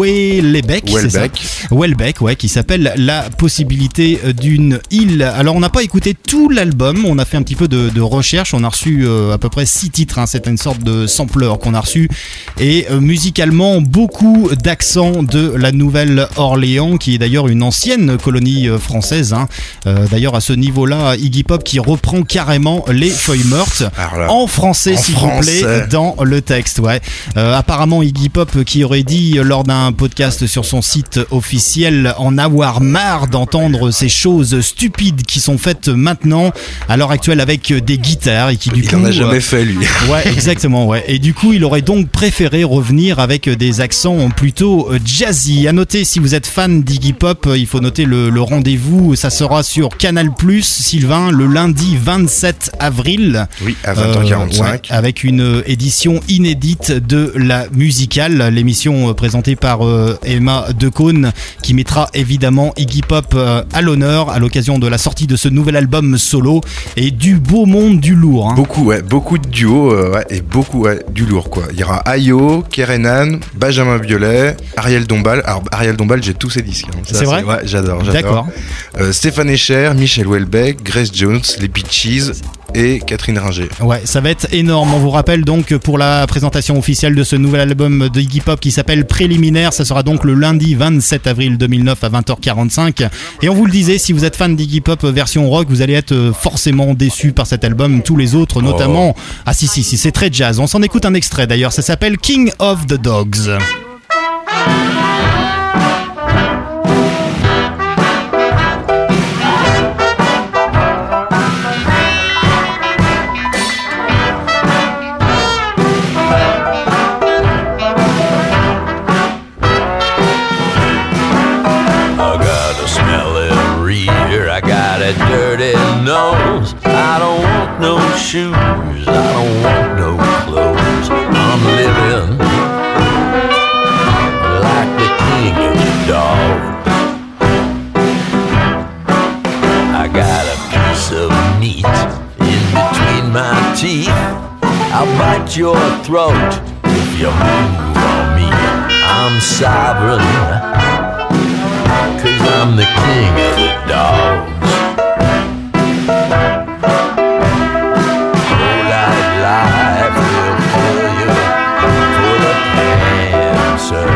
qui s'appelle La possibilité d'une île. Alors, on n'a pas écouté tout l'album, on a fait un petit peu de recherche, on a reçu à peu près 6 titres, c'était une sorte de sampler qu'on a reçu, et musicalement beaucoup d'accents de la Nouvelle-Orléans, qui est d'ailleurs une ancienne colonie française. D'ailleurs à ce niveau-là, Iggy Pop qui reprend carrément les feuilles mortes en français, s'il vous plaît, dans le texte. Apparemment Iggy Pop qui aurait dit lors d'un podcast sur son site officiel en avoir marre d'entendre ces choses stupides qui sont faites maintenant à l'heure actuelle avec des guitares, et qui du coup il en a jamais fait lui. Exactement. Et du coup il aurait donc préféré revenir avec des accents plutôt jazzy. À noter, si vous êtes fan d'Iggy Pop, il faut noter le rendez-vous, ça sera sur Canal+, Sylvain, le lundi 27 avril. Oui, à 20h45. Avec une édition inédite de la musicale, l'émission présentée par Emma Decaune, qui mettra évidemment Iggy Pop à l'honneur à l'occasion de la sortie de ce nouvel album solo, et du beau monde du lourd. Beaucoup de duos et beaucoup du lourd quoi. Il y aura Ayo, Kerenan, Benjamin Biolay, Ariel Dombal. Alors Ariel Dombal, j'ai tous ses disques. C'est vrai ? Ouais, j'adore. D'accord. Stéphane Echer, Michel Houellebecq, Grace Jones, les Peaches et Catherine Ringer. Ouais, ça va être énorme. On vous rappelle donc pour la présentation officielle de ce nouvel album de Iggy Pop qui s'appelle Préliminaire, ça sera donc le lundi 27 avril 2009 à 20h45. Et on vous le disait, si vous êtes fan d'Iggy Pop version rock, vous allez être forcément déçu par cet album. Tous les autres, notamment... Ah si, c'est très jazz. On s'en écoute un extrait d'ailleurs, ça s'appelle King of the Dogs. Dirty nose, I don't want no shoes, I don't want no clothes. I'm living like move on me. I'm sovereign, 'cause I'm the king of the dogs. Low-light life will fill you full of cancer.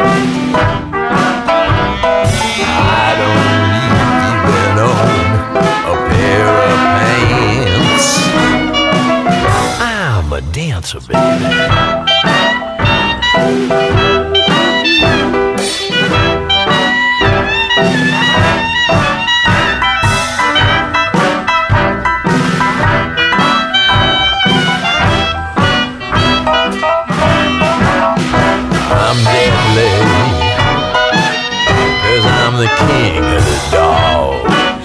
I don't even own a pair of pants. I'm a dancer, baby. I'm deadly, 'cause I'm the king of the dogs.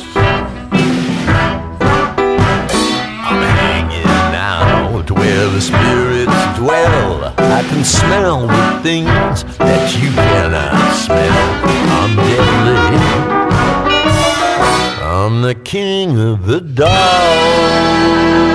I'm hanging out where the spirits dwell. I can smell the things that you cannot smell. I'm deadly, I'm the king of the dogs.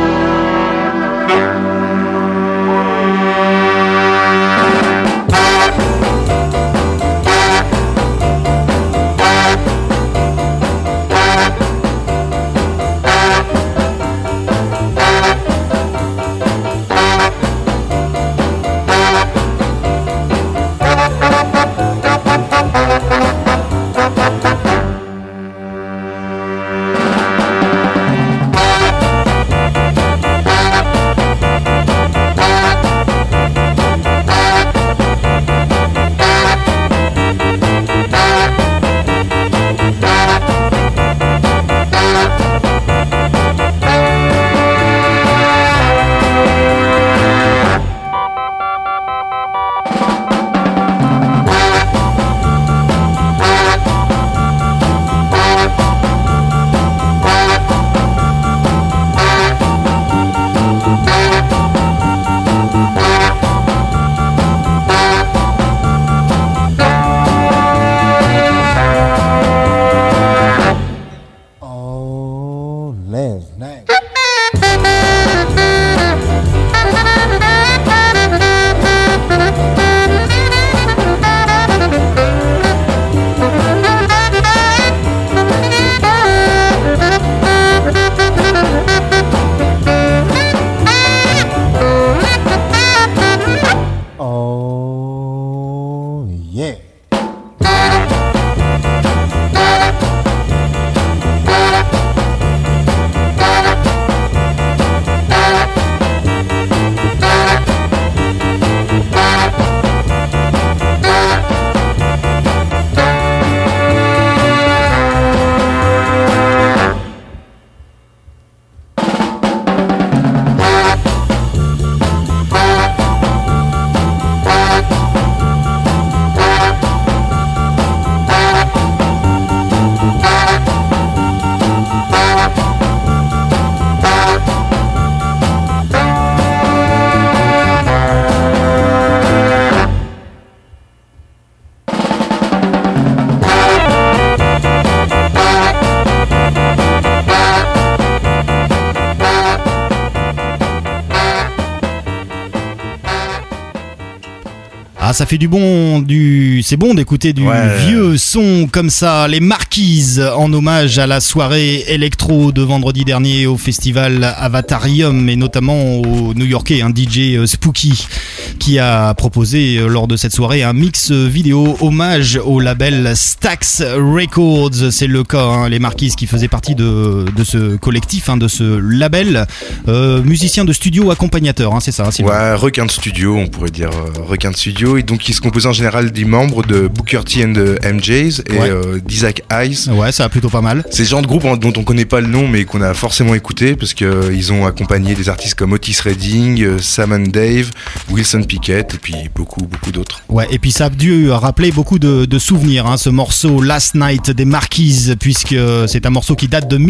Ah, ça fait c'est bon d'écouter du vieux son comme ça. Les Marquises en hommage à la soirée électro de vendredi dernier au festival Avatarium et notamment au New-Yorkais, un DJ Spooky qui a proposé lors de cette soirée un mix vidéo hommage au label Stax Records. C'est le cas, hein, les Marquises qui faisaient partie de ce collectif, hein, de ce label. Musicien de studio accompagnateur, hein, c'est ça, Sylvain? Ouais, requin de studio, on pourrait dire requin de studio. Et donc, il se compose en général des membres de Booker T and the MJs et d'Isaac Hayes. Ouais, ça a plutôt pas mal. C'est le genre de groupe dont on connaît pas le nom, mais qu'on a forcément écouté parce qu'ils ont accompagné des artistes comme Otis Redding, Sam and Dave, Wilson Pickett et puis beaucoup d'autres. Ouais, et puis ça a dû rappeler beaucoup de souvenirs, hein, ce morceau Last Night des Marquises, puisque c'est un morceau qui date de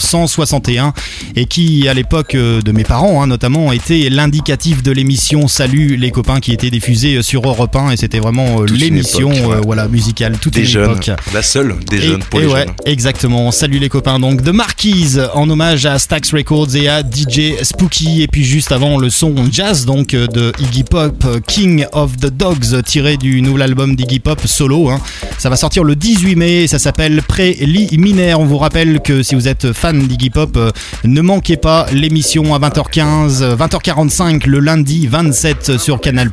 1961 et qui, à l'époque de mes parents, hein, notamment, était l'indicatif de l'émission Salut les copains qui était diffusée sur Europe 1 et c'était vraiment Toute une l'émission époque, ouais. voilà, musicale, toute Des une jeunes, époque. la seule des jeunes pour les ouais, jeunes. exactement. Salut les copains. Donc, The Marquise en hommage à Stax Records et à DJ Spooky. Et puis juste avant, le son jazz donc de Iggy Pop, King of the Dogs, tiré du nouvel album d'Iggy Pop solo. Hein. Ça va sortir le 18 mai. Ça s'appelle Préliminaire. On vous rappelle que si vous êtes fan d'Iggy Pop, ne manquez pas l'émission à 20h15, 20h45 le lundi 27 sur Canal+.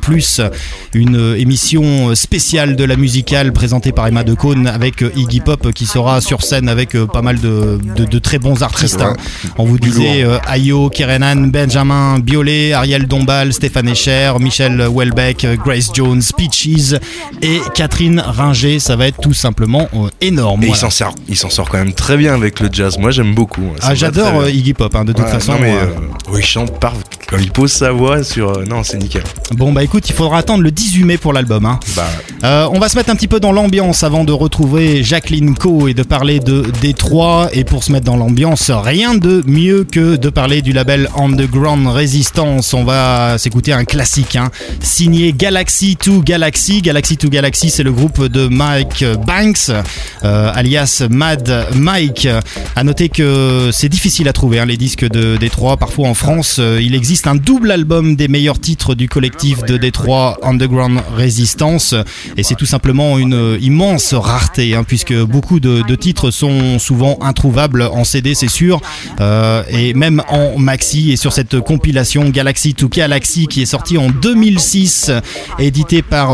Une émission spéciale de la musicale présentée par Emma Decaune avec Iggy Pop qui sera sur scène avec pas mal de très bons artistes. Hein. On vous disait Ayo, Kerenan, Benjamin Biolay, Ariel Dombal, Stéphane Escher, Michel Houellebecq, Grace Jones, Peaches et Catherine Ringer. Ça va être tout simplement énorme. Et voilà. il s'en sort quand même très bien avec le jazz. Moi j'aime beaucoup. Ah, j'adore Iggy Pop hein, de toute façon. Non, mais, il chante quand il pose sa voix sur. Non, c'est nickel. Bon bah écoute, il faudra attendre le 18 mai pour l'album. Hein. On va se mettre un petit peu dans l'ambiance avant de retrouver Jacqueline Coe et de parler de Détroit. Et pour se mettre dans l'ambiance, rien de mieux que de parler du label Underground Resistance. On va s'écouter un classique hein, signé Galaxy to Galaxy. Galaxy to Galaxy, c'est le groupe de Mike Banks, alias Mad Mike. À noter que c'est difficile à trouver hein, les disques de Détroit. Parfois en France, il existe un double album des meilleurs titres du collectif de Détroit Underground Resistance. Et c'est tout simplement une immense rareté hein, puisque beaucoup de titres sont souvent introuvables en CD, c'est sûr, et même en maxi. Et sur cette compilation Galaxy to Galaxy qui est sortie en 2006, édité par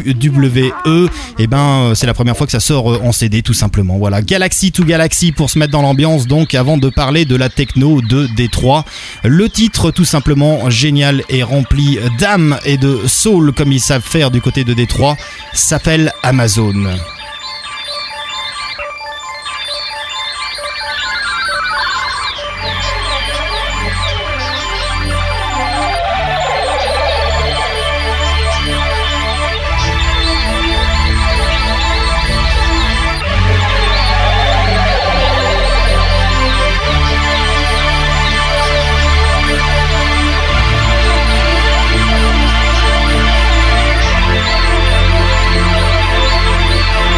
UWE, et c'est la première fois que ça sort en CD tout simplement. Voilà, Galaxy to Galaxy pour se mettre dans l'ambiance donc avant de parler de la techno de Détroit. Le titre tout simplement génial et rempli d'âme et de soul comme ils savent faire du côté de Détroit s'appelle Amazon. Amazon.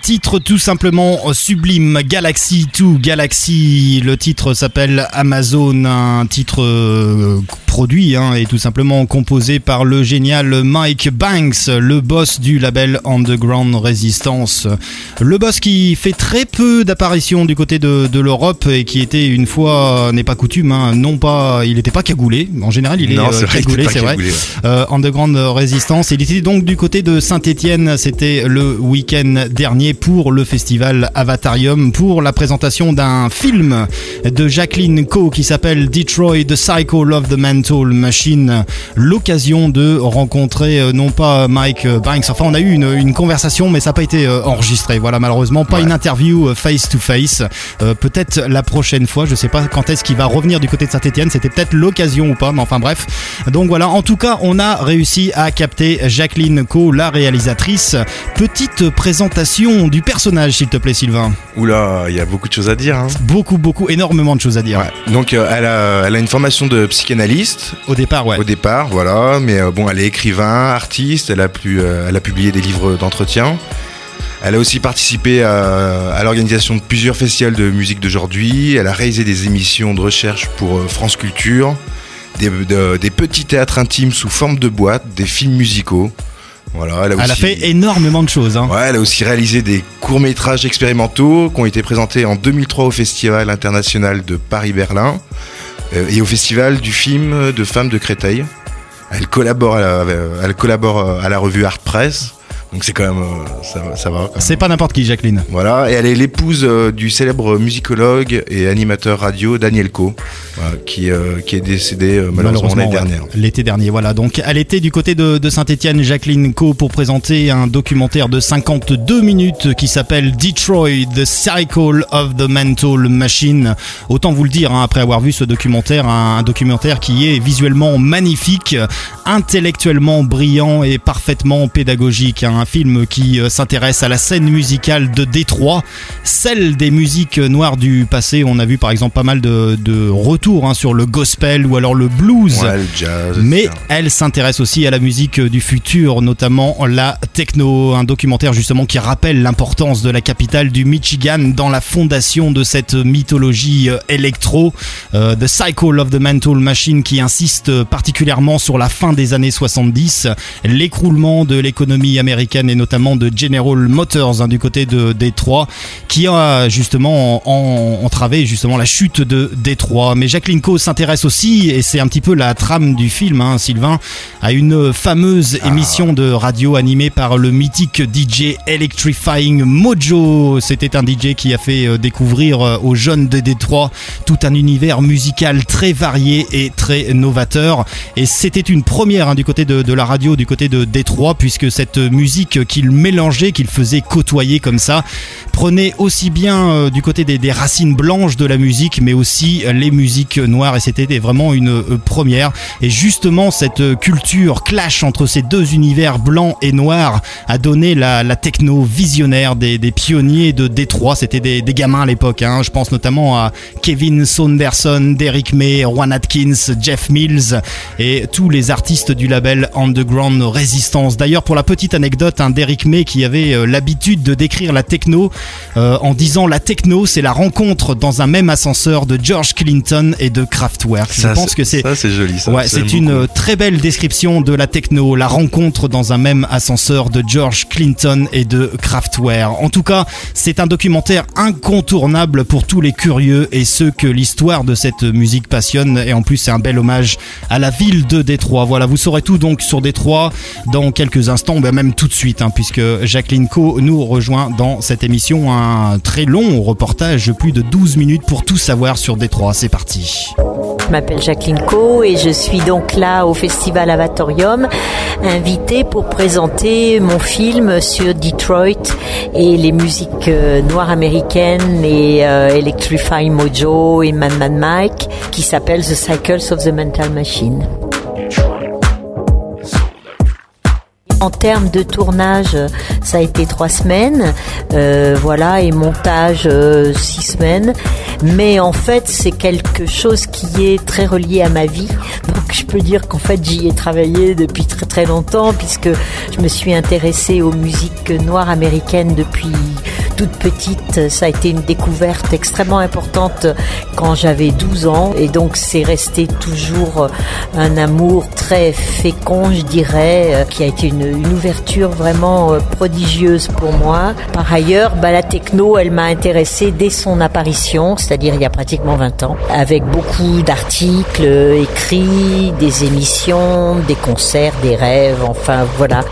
titre tout simplement sublime, Galaxy 2 Galaxy. Le titre s'appelle Amazon, un titre produit et tout simplement composé par le génial Mike Banks, le boss du label Underground Resistance. Le boss qui fait très peu d'apparitions du côté de l'Europe et qui était une fois, n'est pas coutume, non pas, il n'était pas cagoulé. En général, il est cagoulé, c'est vrai. Underground Resistance. Il était donc du côté de Saint-Étienne. C'était le week-end dernier pour le festival Avatarium pour la présentation d'un film de Jacqueline Coe qui s'appelle Detroit, The Cycle of the Mental Machine. L'occasion de rencontrer non pas Mike Banks, enfin on a eu une conversation mais ça n'a pas été enregistré, voilà, malheureusement pas une interview face to face. Peut-être la prochaine fois, je sais pas quand est-ce qu'il va revenir du côté de Saint-Étienne, c'était peut-être l'occasion ou pas, mais enfin bref. Donc voilà, en tout cas on a réussi à capter Jacqueline Coe, la réalisatrice. Petite présentation du personnage s'il te plaît Sylvain. Oula, il y a beaucoup de choses à dire. Beaucoup, énormément de choses à dire. Ouais. Donc elle a une formation de psychanalyste. Au départ, voilà. Mais elle est écrivain, artiste. Elle a publié des livres d'entretien. Elle a aussi participé à l'organisation de plusieurs festivals de musique d'aujourd'hui. Elle a réalisé des émissions de recherche pour France Culture, des petits théâtres intimes sous forme de boîte, des films musicaux. Voilà, elle a fait énormément de choses. Ouais, elle a aussi réalisé des courts-métrages expérimentaux qui ont été présentés en 2003 au Festival international de Paris-Berlin et au Festival du film de femmes de Créteil. Elle collabore à la revue Art Press. Donc c'est quand même ça va. Quand même. C'est pas n'importe qui, Jacqueline. Voilà, et elle est l'épouse du célèbre musicologue et animateur radio Daniel Coe, qui est décédé malheureusement l'année dernière. L'été dernier, voilà. Donc elle était du côté de Saint-Étienne, Jacqueline Coe, pour présenter un documentaire de 52 minutes qui s'appelle Detroit, The Cycle of the Mental Machine. Autant vous le dire, après avoir vu ce documentaire, un documentaire qui est visuellement magnifique, intellectuellement brillant et parfaitement pédagogique. Un film qui s'intéresse à la scène musicale de Détroit, celle des musiques noires du passé. On a vu par exemple pas mal de retours sur le gospel ou alors le blues, le jazz, mais elle s'intéresse aussi à la musique du futur, notamment la techno. Un documentaire justement qui rappelle l'importance de la capitale du Michigan dans la fondation de cette mythologie électro. The Cycle of the Mental Machine qui insiste particulièrement sur la fin des années 70, l'écroulement de l'économie américaine et notamment de General Motors du côté de Détroit, qui a justement entravé justement la chute de Détroit. Mais Jacqueline Coe s'intéresse aussi, et c'est un petit peu la trame du film, Sylvain, à une fameuse émission de radio animée par le mythique DJ Electrifying Mojo. C'était un DJ qui a fait découvrir aux jeunes de Détroit tout un univers musical très varié et très novateur, et c'était une première du côté de la radio du côté de Détroit, puisque cette musique qu'il mélangeait, qu'il faisait côtoyer comme ça, prenait aussi bien du côté des racines blanches de la musique, mais aussi les musiques noires, et c'était vraiment une première. Et justement cette culture clash entre ces deux univers blanc et noir a donné la techno visionnaire des pionniers de Détroit. C'était des gamins à l'époque, je pense notamment à Kevin Saunderson, Derrick May, Juan Atkins, Jeff Mills et tous les artistes du label Underground Resistance. D'ailleurs, pour la petite anecdote, Derrick May qui avait l'habitude de décrire la techno en disant: la techno c'est la rencontre dans un même ascenseur de George Clinton et de Kraftwerk. Je pense que c'est joli, ça. Ouais, c'est une très belle description de la techno, la rencontre dans un même ascenseur de George Clinton et de Kraftwerk. En tout cas, c'est un documentaire incontournable pour tous les curieux et ceux que l'histoire de cette musique passionne, et en plus c'est un bel hommage à la ville de Détroit. Voilà, vous saurez tout donc sur Détroit dans quelques instants, même tout de suite, puisque Jacqueline Coe nous rejoint dans cette émission. Un très long reportage, plus de 12 minutes pour tout savoir sur Détroit. C'est parti. Je m'appelle Jacqueline Coe et je suis donc là au Festival Avatorium, invitée pour présenter mon film sur Detroit et les musiques noires américaines et Electrifying Mojo et Man Mike, qui s'appelle The Cycles of the Mental Machine. En termes de tournage, ça a été 3 semaines, et montage 6 semaines. mais en fait c'est quelque chose qui est très relié à ma vie. Donc je peux dire qu'en fait j'y ai travaillé depuis très très longtemps, puisque je me suis intéressée aux musiques noires américaines depuis toute petite. Ça a été une découverte extrêmement importante quand j'avais 12 ans, et donc c'est resté toujours un amour très fécond, je dirais, qui a été une ouverture vraiment prodigieuse pour moi. Par ailleurs, la techno, elle m'a intéressée dès son apparition, c'est-à-dire il y a pratiquement 20 ans, avec beaucoup d'articles écrits, des émissions, des concerts, des rêves, enfin voilà.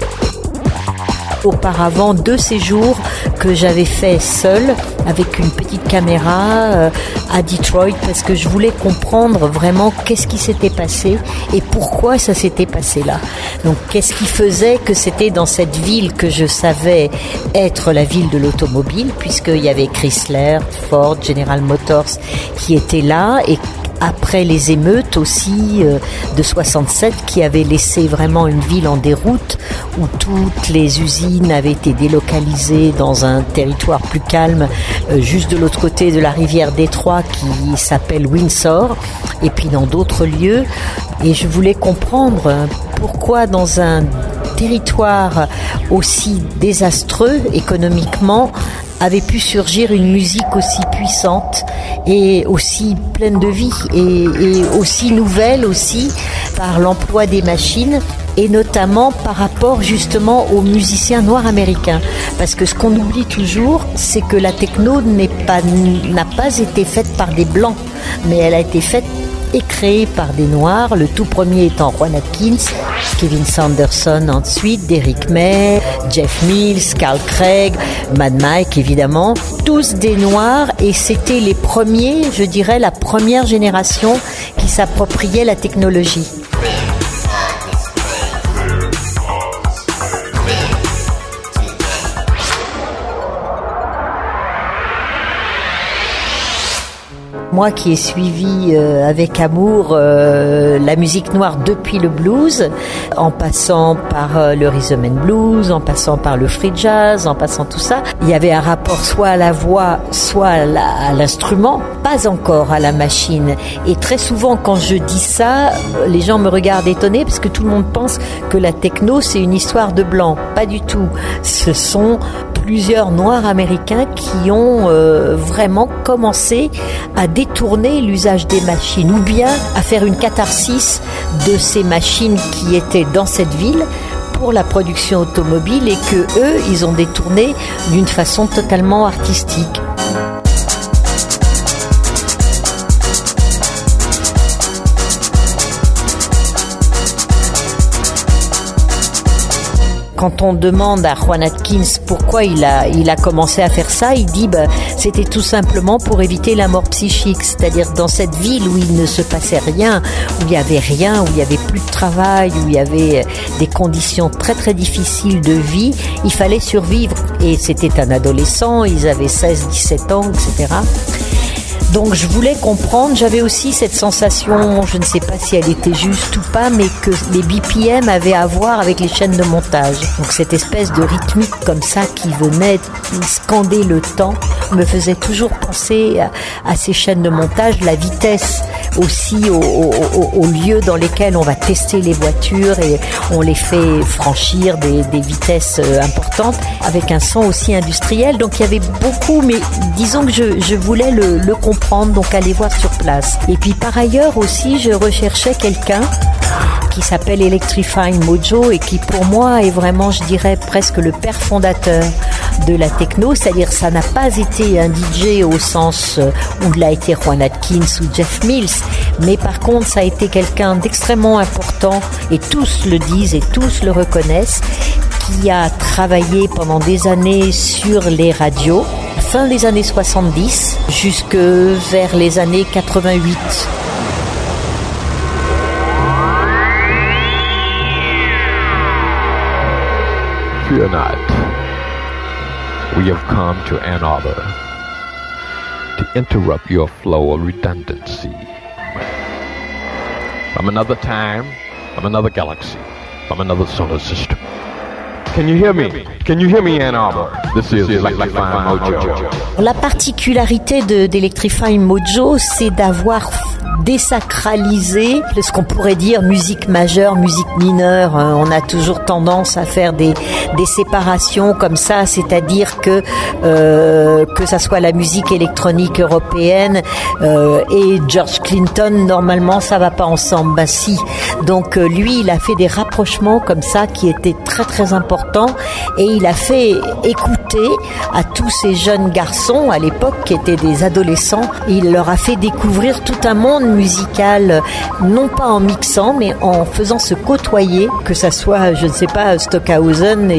Auparavant, 2 séjours que j'avais fait seule avec une petite caméra à Detroit, parce que je voulais comprendre vraiment qu'est-ce qui s'était passé et pourquoi ça s'était passé là. Donc qu'est-ce qui faisait que c'était dans cette ville que je savais être la ville de l'automobile, puisqu'il y avait Chrysler, Ford, General Motors qui étaient là, et après les émeutes aussi de 67 qui avaient laissé vraiment une ville en déroute, où toutes les usines avaient été délocalisées dans un territoire plus calme, juste de l'autre côté de la rivière Détroit qui s'appelle Windsor, et puis dans d'autres lieux. Et je voulais comprendre pourquoi dans un territoire aussi désastreux économiquement avait pu surgir une musique aussi puissante et aussi pleine de vie et aussi nouvelle aussi par l'emploi des machines, et notamment par rapport justement aux musiciens noirs américains. Parce que ce qu'on oublie toujours, c'est que la techno n'a pas été faite par des blancs, mais elle a été faite et créé par des noirs, le tout premier étant Juan Atkins, Kevin Sanderson ensuite, Derrick May, Jeff Mills, Carl Craig, Mad Mike évidemment, tous des noirs, et c'était les premiers, je dirais la première génération qui s'appropriait la technologie. Moi qui ai suivi avec amour la musique noire depuis le blues, en passant par le rhythm and blues, en passant par le free jazz, en passant tout ça, il y avait un rapport soit à la voix, soit à l'instrument, pas encore à la machine. Et très souvent quand je dis ça, les gens me regardent étonnés, parce que tout le monde pense que la techno c'est une histoire de blanc. Pas du tout. Ce sont plusieurs noirs américains qui ont vraiment commencé à détourner l'usage des machines, ou bien à faire une catharsis de ces machines qui étaient dans cette ville pour la production automobile, et que eux, ils ont détourné d'une façon totalement artistique. Quand on demande à Juan Atkins pourquoi il a commencé à faire ça, il dit c'était tout simplement pour éviter la mort psychique. C'est-à-dire dans cette ville où il ne se passait rien, où il n'y avait rien, où il n'y avait plus de travail, où il y avait des conditions très très difficiles de vie, il fallait survivre. Et c'était un adolescent, ils avaient 16, 17 ans, etc. Donc je voulais comprendre, j'avais aussi cette sensation, je ne sais pas si elle était juste ou pas, mais que les BPM avaient à voir avec les chaînes de montage. Donc cette espèce de rythmique comme ça qui venait scander le temps me faisait toujours penser à ces chaînes de montage, la vitesse aussi aux lieux dans lesquels on va tester les voitures et on les fait franchir des vitesses importantes avec un son aussi industriel. Donc il y avait beaucoup, mais disons que je voulais le comprendre, donc aller voir sur place. Et puis par ailleurs aussi, je recherchais quelqu'un qui s'appelle Electrifying Mojo et qui pour moi est vraiment, je dirais, presque le père fondateur de la techno, c'est-à-dire ça n'a pas été un DJ au sens où l'a été Juan Atkins ou Jeff Mills, mais par contre ça a été quelqu'un d'extrêmement important, et tous le disent et tous le reconnaissent, qui a travaillé pendant des années sur les radios, fin des années 70 jusque vers les années 88. Fear not. We have come to Ann Arbor to interrupt your flow of redundancy. From another time, from another galaxy, from another solar system, can you hear me? Can you hear me, Ann Arbor? This is Electrifying Mojo. La particularité d'Electrifying Mojo, c'est d'avoir désacralisé ce qu'on pourrait dire musique majeure, musique mineure. On a toujours tendance à faire des séparations comme ça, c'est-à-dire que ça soit la musique électronique européenne et George Clinton, normalement ça va pas ensemble. Bah si. Donc lui, il a fait des rapprochements comme ça qui étaient très très importants et il a fait écouter à tous ces jeunes garçons à l'époque qui étaient des adolescents, il leur a fait découvrir tout un monde musical, non pas en mixant mais en faisant se côtoyer, que ça soit, je ne sais pas, Stockhausen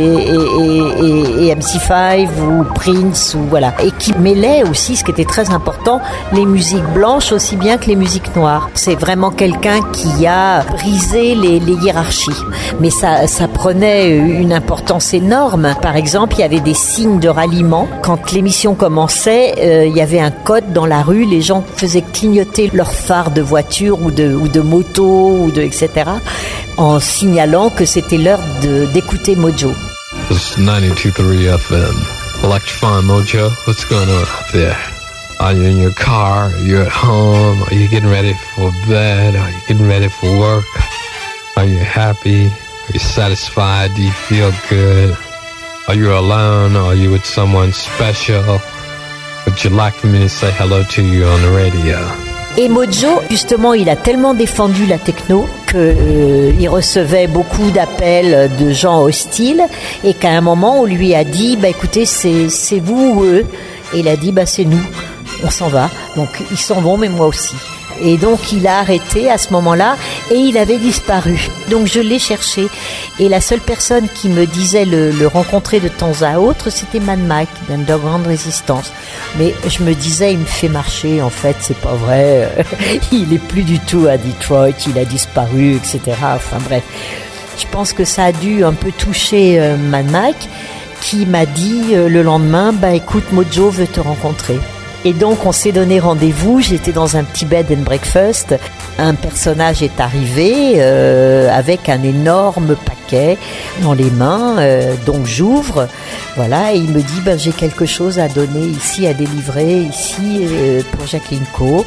et MC5 ou Prince ou voilà, et qui mêlait aussi, ce qui était très important, les musiques blanches aussi bien que les musiques noires. C'est vraiment quelqu'un qui a brisé les hiérarchies, mais ça prenait une importance énorme. Par exemple, il y avait des signes de ralliement. Quand l'émission commençait, il y avait un code dans la rue, les gens faisaient clignoter leurs phares de voiture ou de moto etc. en signalant que c'était l'heure d'écouter Mojo. It's 92.3 FM. Electrifying Mojo. What's going on out there? Are you in your car? Are you at home? Are you getting ready for bed? Are you getting ready for work? Are you happy? Are you satisfied? Do you feel good? Are you alone? Are you with someone special? Would you like for me to say hello to you on the radio? Et Mojo, justement, il a tellement défendu la techno qu'il recevait beaucoup d'appels de gens hostiles et qu'à un moment, on lui a dit « écoutez, c'est vous ou eux ?» Et il a dit « c'est nous, on s'en va. » Donc, ils s'en vont, mais moi aussi. Et donc, il a arrêté à ce moment-là et il avait disparu. Donc, je l'ai cherché. Et la seule personne qui me disait le rencontrer de temps à autre, c'était Mad Mike d'Underground Resistance. Mais je me disais, il me fait marcher, en fait, c'est pas vrai. Il est plus du tout à Detroit, il a disparu, etc. Enfin, bref. Je pense que ça a dû un peu toucher Mad Mike, qui m'a dit le lendemain, écoute, Mojo veut te rencontrer. Et donc on s'est donné rendez-vous, j'étais dans un petit bed and breakfast, un personnage est arrivé avec un énorme paquet dans les mains, donc j'ouvre, voilà, et il me dit j'ai quelque chose à donner ici, à délivrer ici pour Jacqueline Co.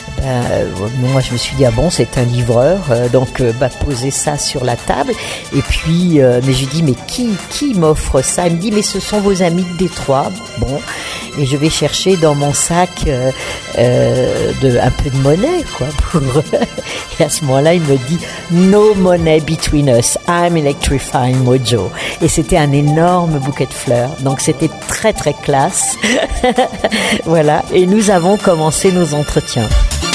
Moi je me suis dit c'est un livreur, donc posez ça sur la table. Et puis mais je lui dis mais qui m'offre ça? Il me dit mais ce sont vos amis de Détroit. Bon, et je vais chercher dans mon sac un peu de monnaie quoi. Et à ce moment-là il me dit no money between us, I'm Electrifying Mojo. Et c'était un énorme bouquet de fleurs, donc c'était très très classe. Voilà, et nous avons commencé nos entretiens.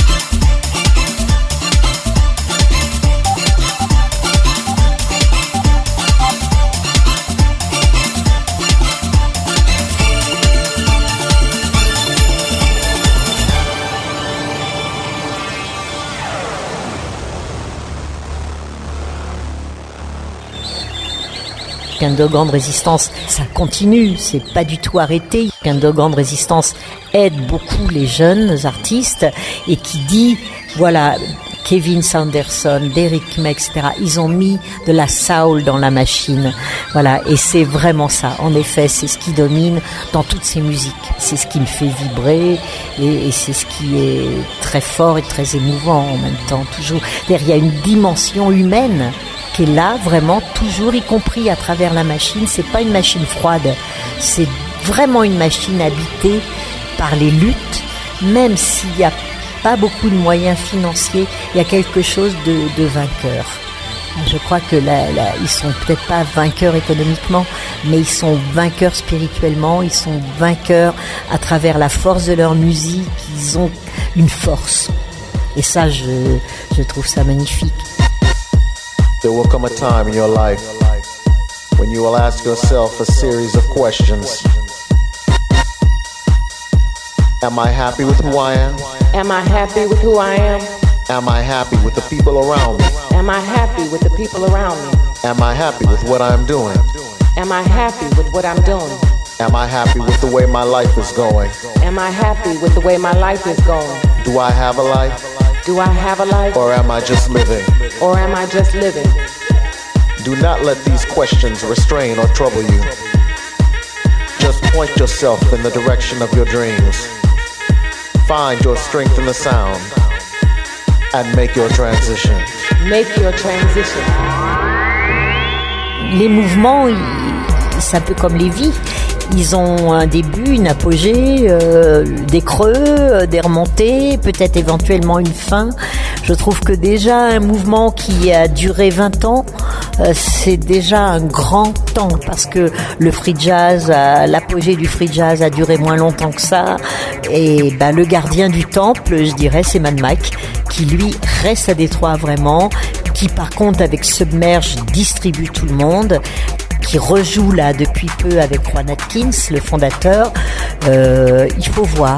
Underground Resistance, ça continue, c'est pas du tout arrêté. Underground Resistance aide beaucoup les jeunes artistes et qui dit, voilà, Kevin Sanderson, Derrick May, etc. Ils ont mis de la soul dans la machine, voilà, et c'est vraiment ça. En effet, c'est ce qui domine dans toutes ces musiques. C'est ce qui me fait vibrer et c'est ce qui est très fort et très émouvant en même temps. Toujours, il y a une dimension humaine qui est là vraiment toujours, y compris à travers la machine. C'est pas une machine froide, c'est vraiment une machine habitée par les luttes, même s'il n'y a pas beaucoup de moyens financiers, il y a quelque chose de vainqueur. Je crois que là, ils sont peut-être pas vainqueurs économiquement, mais ils sont vainqueurs spirituellement, ils sont vainqueurs à travers la force de leur musique, ils ont une force. Et ça, je trouve ça magnifique. There will come a time in your life when you will ask yourself a series of questions. Am I happy with who I am? Am I happy with who I am? Am I happy with the people around me? Am I happy with the people around me? Am I happy with what I'm doing? Am I happy with what I'm doing? Am I happy with the way my life is going? Am I happy with the way my life is going? Do I have a life? Do I have a life? Or am I just living? Or am I just living? Do not let these questions restrain or trouble you. Just point yourself in the direction of your dreams. Find your strength in the sound and make your transition. Make your transition. Les mouvements, c'est un peu comme les vies. Ils ont un début, une apogée, des creux, des remontées, peut-être éventuellement une fin. Je trouve que déjà un mouvement qui a duré 20 ans, c'est déjà un grand temps parce que le free jazz, l'apogée du free jazz a duré moins longtemps que ça. Et le gardien du temple, je dirais, c'est Mad Mike, qui lui reste à Détroit vraiment, qui par contre avec Submerge distribue tout le monde, qui rejoue là depuis peu avec Juan Atkins, le fondateur. Il faut voir.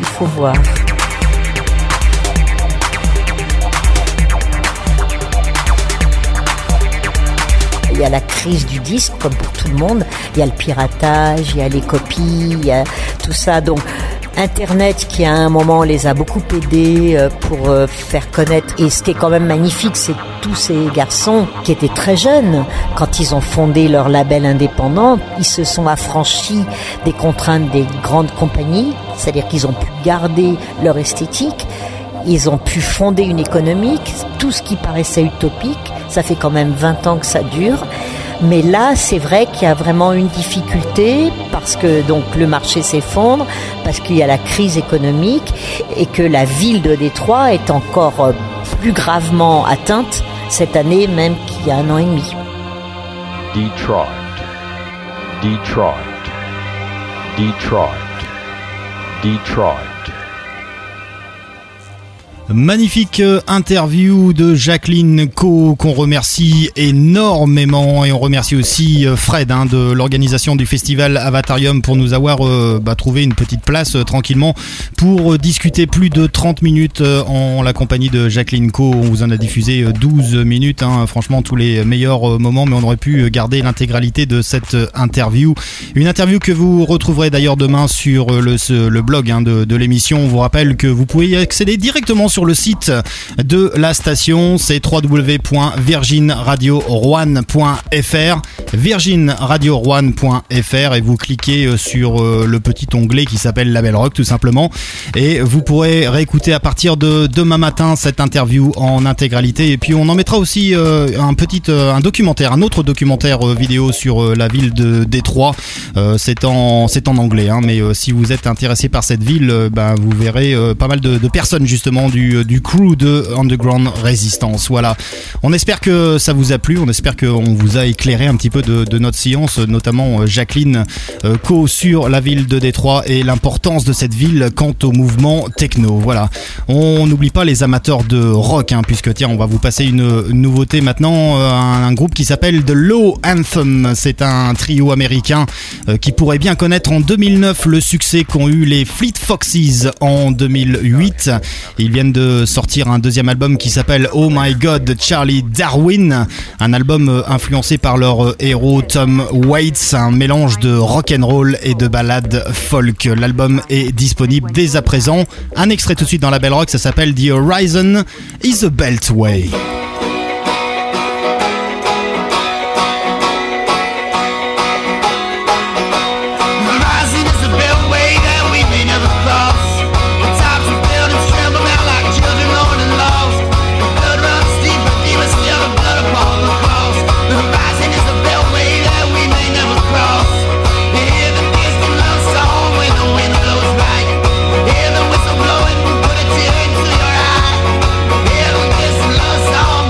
Il y a la crise du disque, comme pour tout le monde. Il y a le piratage, il y a les copies, il y a tout ça. Donc, Internet, qui à un moment les a beaucoup aidés pour faire connaître. Et ce qui est quand même magnifique, c'est tous ces garçons qui étaient très jeunes quand ils ont fondé leur label indépendant. Ils se sont affranchis des contraintes des grandes compagnies, c'est-à-dire qu'ils ont pu garder leur esthétique. Ils ont pu fonder une économie, tout ce qui paraissait utopique. Ça fait quand même 20 ans que ça dure. Mais là, c'est vrai qu'il y a vraiment une difficulté parce que donc le marché s'effondre, parce qu'il y a la crise économique et que la ville de Détroit est encore plus gravement atteinte cette année même qu'il y a 1 an et demi. Detroit, Detroit, Detroit, Detroit. Magnifique interview de Jacqueline Coe qu'on remercie énormément, et on remercie aussi Fred de l'organisation du festival Avatarium pour nous avoir trouvé une petite place tranquillement pour discuter plus de 30 minutes en la compagnie de Jacqueline Coe. On vous en a diffusé 12 minutes, franchement tous les meilleurs moments, mais on aurait pu garder l'intégralité de cette interview. Une interview que vous retrouverez d'ailleurs demain sur le blog de l'émission. On vous rappelle que vous pouvez y accéder directement sur le site de la station, c'est www.virginradio-rouen.fr, virginradio-rouen.fr, et vous cliquez sur le petit onglet qui s'appelle Label Rock tout simplement, et vous pourrez réécouter à partir de demain matin cette interview en intégralité. Et puis on en mettra aussi un autre documentaire vidéo sur la ville de Détroit. C'est en anglais, mais si vous êtes intéressé par cette ville, vous verrez pas mal de personnes justement du crew de Underground Resistance. Voilà. On espère que ça vous a plu, on espère qu'on vous a éclairé un petit peu de notre science, notamment Jacqueline Coe sur la ville de Détroit et l'importance de cette ville quant au mouvement techno. Voilà. On n'oublie pas les amateurs de rock, puisque tiens, on va vous passer une nouveauté maintenant, un groupe qui s'appelle The Low Anthem. C'est un trio américain qui pourrait bien connaître en 2009 le succès qu'ont eu les Fleet Foxes en 2008. Ils viennent de sortir un deuxième album qui s'appelle Oh My God Charlie Darwin, un album influencé par leur héros Tom Waits, un mélange de rock'n'roll et de ballades folk. L'album est disponible dès à présent. Un extrait tout de suite dans la Belle Rock, ça s'appelle The Horizon is a Beltway. Blowing, put a tear into your eye. Hear the whistle of song.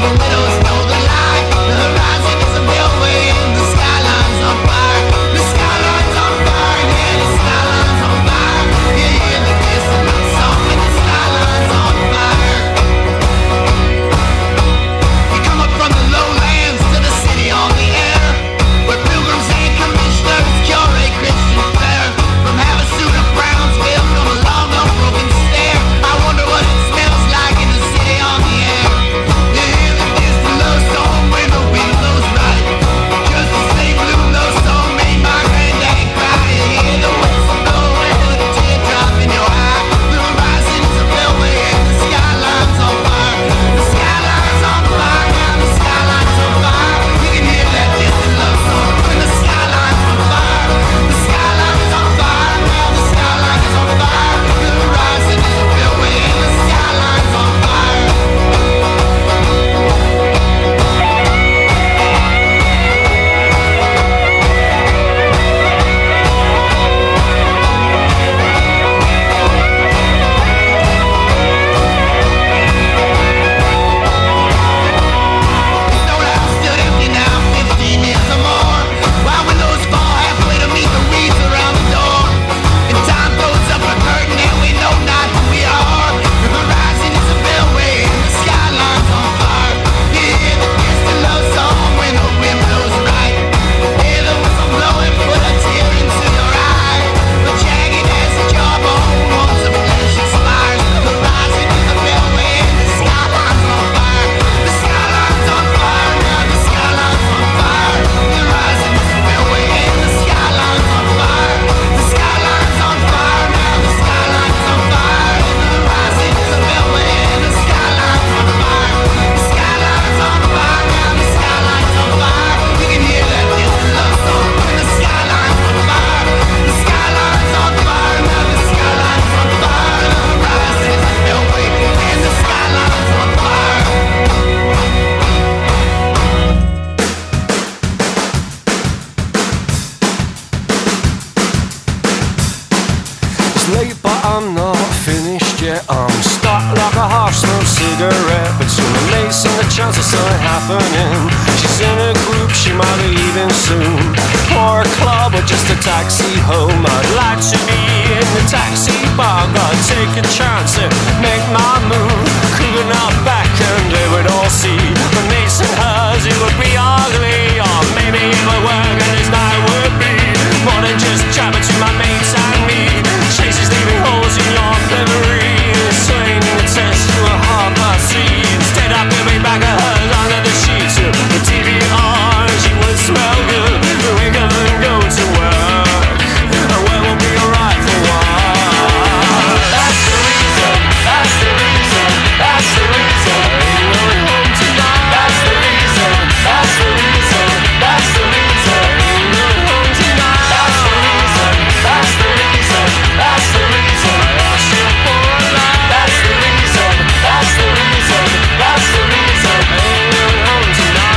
late, but I'm not finished yet. I'm stuck like a half-smoked cigarette between the mates and the chance of something happening. She's in a group, she might be leaving soon. For a club or just a taxi home. I'd like to be in the taxi bar, gotta take a chance and make my move. Cooling up back and they would all see the mates and hers, it would be ugly. Or maybe it would work and this night would be more than just chat between my mates and me. Chases leaving holes in your memory, swaying in the test to a half past three. Instead I could be back at hers under the sheets. The TV on, she would smell good. We couldn't go to work, and work will be alright for one. That's the reason, that's the reason, that's the reason. Ain't going home tonight. That's the reason, that's the reason, that's the reason. Ain't going home tonight. That's the reason, that's the reason, that's the reason. I asked you for a lie. That's the reason, that's the reason, that's the reason. Ain't going home tonight.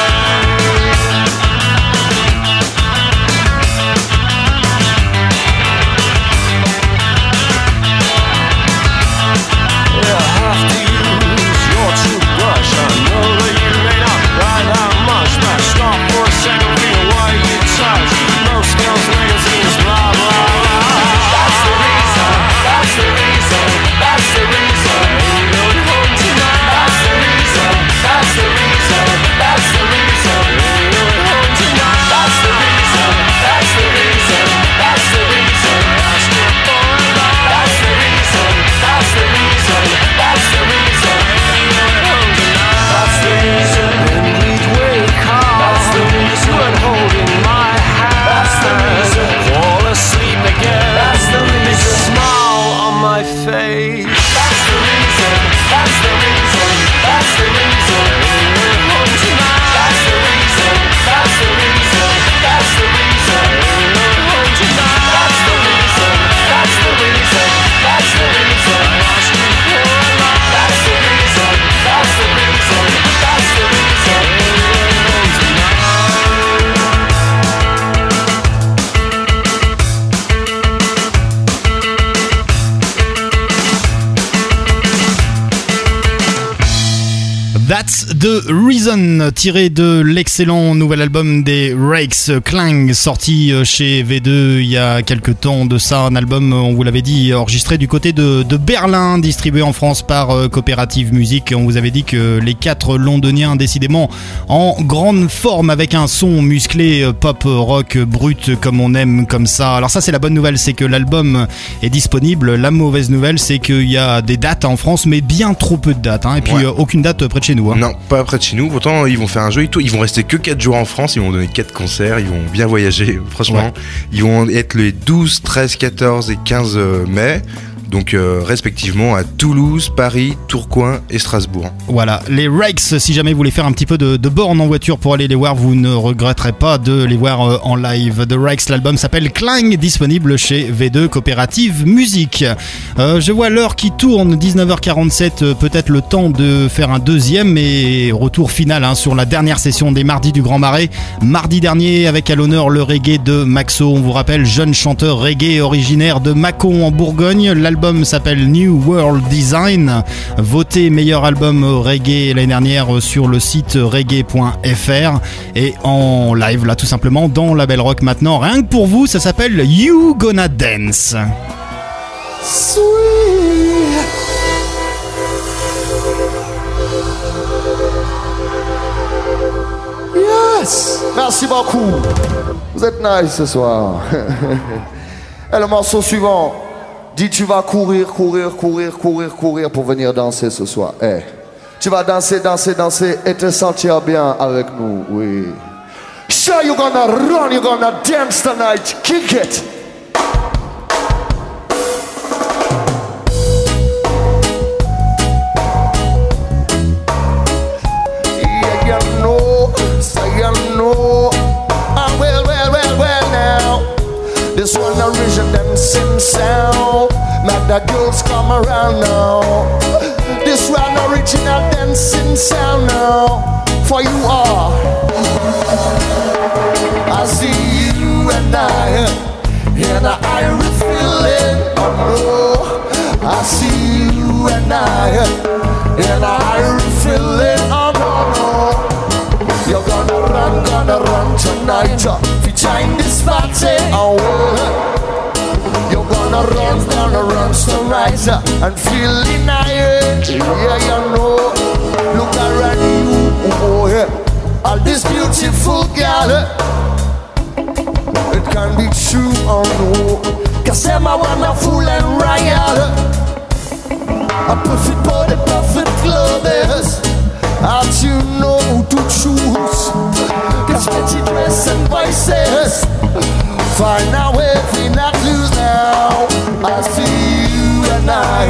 Yeah, I have to use your toothbrush. I know that you may not write that much, but stop for a second, feel what you touch. Most girls' magazines, blah blah blah. That's the reason, that's the reason, that's the reason. Ain't going home tonight. That's the reason, that's the reason, that's the reason. Ain't going home tonight. That's the reason, that's the reason, that's the reason. Ask you for a lie. That's the reason, that's the reason, that's the reason. Ain't going home tonight. That's the reason. Then we'd wake up. That's the reason. You were holding my hand. That's the reason. Fall asleep again. That's the reason. Big smile on my face. That's the reason. That's the reason. That's the reason. Ain't going home tonight. That's the reason. That's the reason. That's the reason. Ain't going home tonight. That's the reason. That's the reason. That's the reason. I asked you for a lie. That's the reason. That's the reason. That's the reason. Ain't going home tonight. That's the Reason, tiré de l'excellent nouvel album des Rakes, Clang, sorti chez V2 il y a quelques temps de ça. Un album, on vous l'avait dit, enregistré du côté de Berlin, distribué en France par Coopérative Musique. On vous avait dit que les 4 londoniens, décidément en grande forme, avec un son musclé, pop, rock, brut, comme on aime, comme ça. Alors ça, c'est la bonne nouvelle, c'est que l'album est disponible. La mauvaise nouvelle, c'est qu'il y a des dates en France, mais bien trop peu de dates, hein. Et puis aucune date près de chez nous, hein. Non, pas près de chez nous. Pourtant, ils vont faire un jeu. Ils vont rester que 4 jours en France. Ils vont donner 4 concerts. Ils vont bien voyager. Franchement, Ouais. Ils vont être les 12, 13, 14 et 15 mai. Donc respectivement à Toulouse, Paris, Tourcoing et Strasbourg. Voilà, les Rakes, si jamais vous voulez faire un petit peu de borne en voiture pour aller les voir, vous ne regretterez pas de les voir en live. The Rakes, l'album s'appelle Clang, disponible chez V2 Coopérative Musique. Je vois l'heure qui tourne, 19h47, peut-être le temps de faire un deuxième et retour final, hein, sur la dernière session des Mardis du Grand Marais. Mardi dernier, avec à l'honneur le reggae de Maxo. On vous rappelle, jeune chanteur reggae originaire de Mâcon en Bourgogne. L'album s'appelle New World Design, voté meilleur album reggae l'année dernière sur le site reggae.fr, et en live là tout simplement dans la Belle Rock maintenant, rien que pour vous, ça s'appelle You Gonna Dance. Sweet. Yes. Merci beaucoup. Vous êtes nice ce soir. Et le morceau suivant dit tu vas courir pour venir danser ce soir. Eh, tu vas danser et te sentir bien avec nous, oui. Sure, you're gonna run, you're gonna dance tonight. Kick it. Yeah, you know, say you know. Well now. This one a rhythm dancing sound. Make the girls come around now. This one original dancing sound now. For you are. I see you and I will feeling. tonight. If you join this party, oh, you're gonna run tonight and feeling nice. Yeah, you know. Look around you, oh yeah. All this beautiful girl. It can be true or no. Cause them are wonderful and royal. A perfect body, perfect clothes. How you know who to choose? Cause pretty dress and voices find our way, we not lose now. I see you and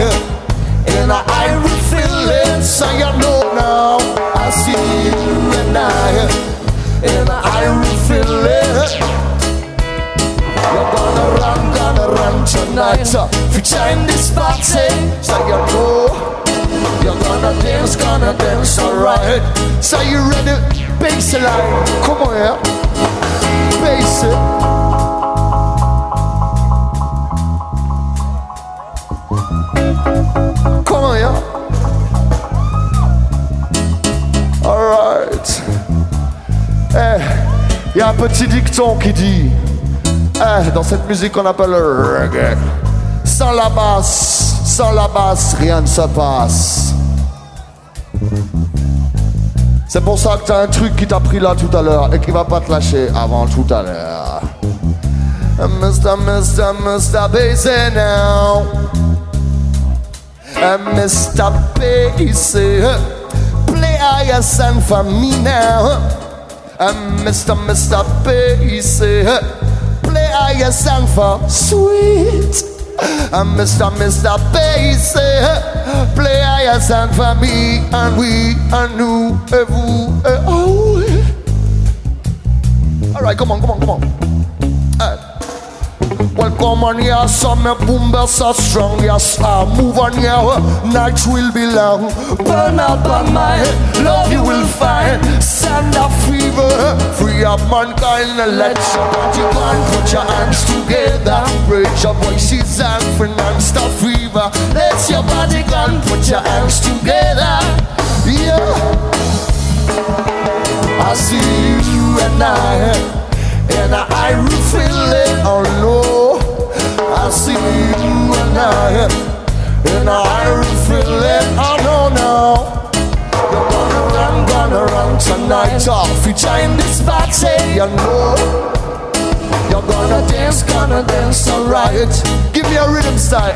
I will feel it, so you know now. I see you and I will feel it. You're gonna run tonight. If you join this party, so you know. You're gonna dance alright. So you ready? Baseline, come on here. Bass it. Come on here. Alright. Il y a un petit dicton qui dit dans cette musique qu'on appelle le reggae, sans la basse, rien ne se passe. C'est pour ça que t'as un truc qui t'a pris là tout à l'heure et qui va pas te lâcher avant tout à l'heure. Mr. Bassy now. Mr. Bassy, play ISN for me now. Mr. Bassy, play ISN for sweet. Mr. Bassy, play ISN for me and we and nous et vous et oh. Alright, come on. Hey. Well, come on here, some boom bells are strong. Yes, move on here, night will be long. Burn out on my head, love you will find. Send a fever, free up mankind and let your body go and put your hands together. Raise your voices and finance the fever. Let your body go and put your hands together. Yeah, I see you and I will feel it, oh no. I see you and I will feel it, oh no. You're gonna run tonight off. You join this party, you know. You're gonna dance alright. Give me a rhythm style,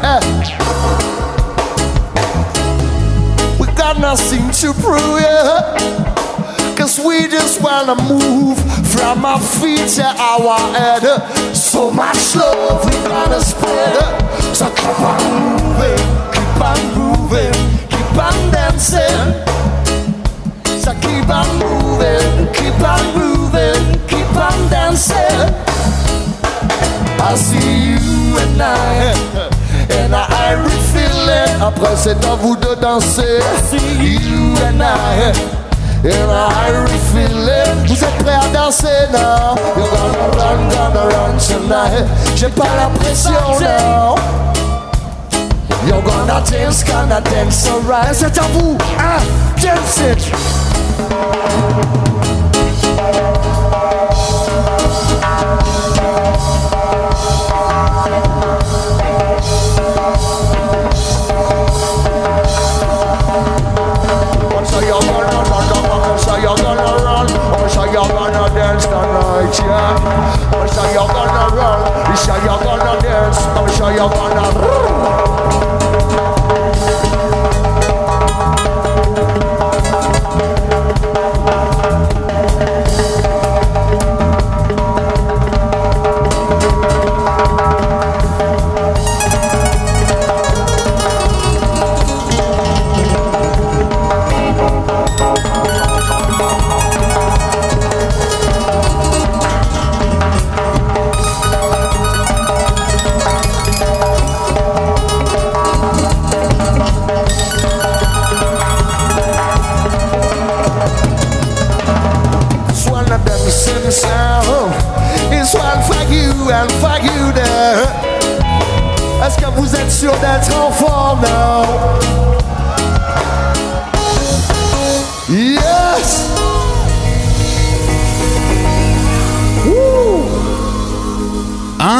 We got nothing to prove, yeah. Cause we just wanna move from our feet to our head. So much love we gotta spread. So keep on moving, keep on dancing. So keep on moving, keep on dancing. I see you and I will feel it. Après c'est à vous de danser. I see you and I will feel it. Vous êtes prêts à danser now? You're gonna run tonight. J'ai pas la pression now. You're gonna dance alright. C'est à vous, dance it. You're gonna run, so you're gonna dance tonight, yeah. So you're gonna run, so you're gonna dance, so you're gonna It's one for you and for you there. Est-ce que vous êtes sûr d'être en forme now? Yes.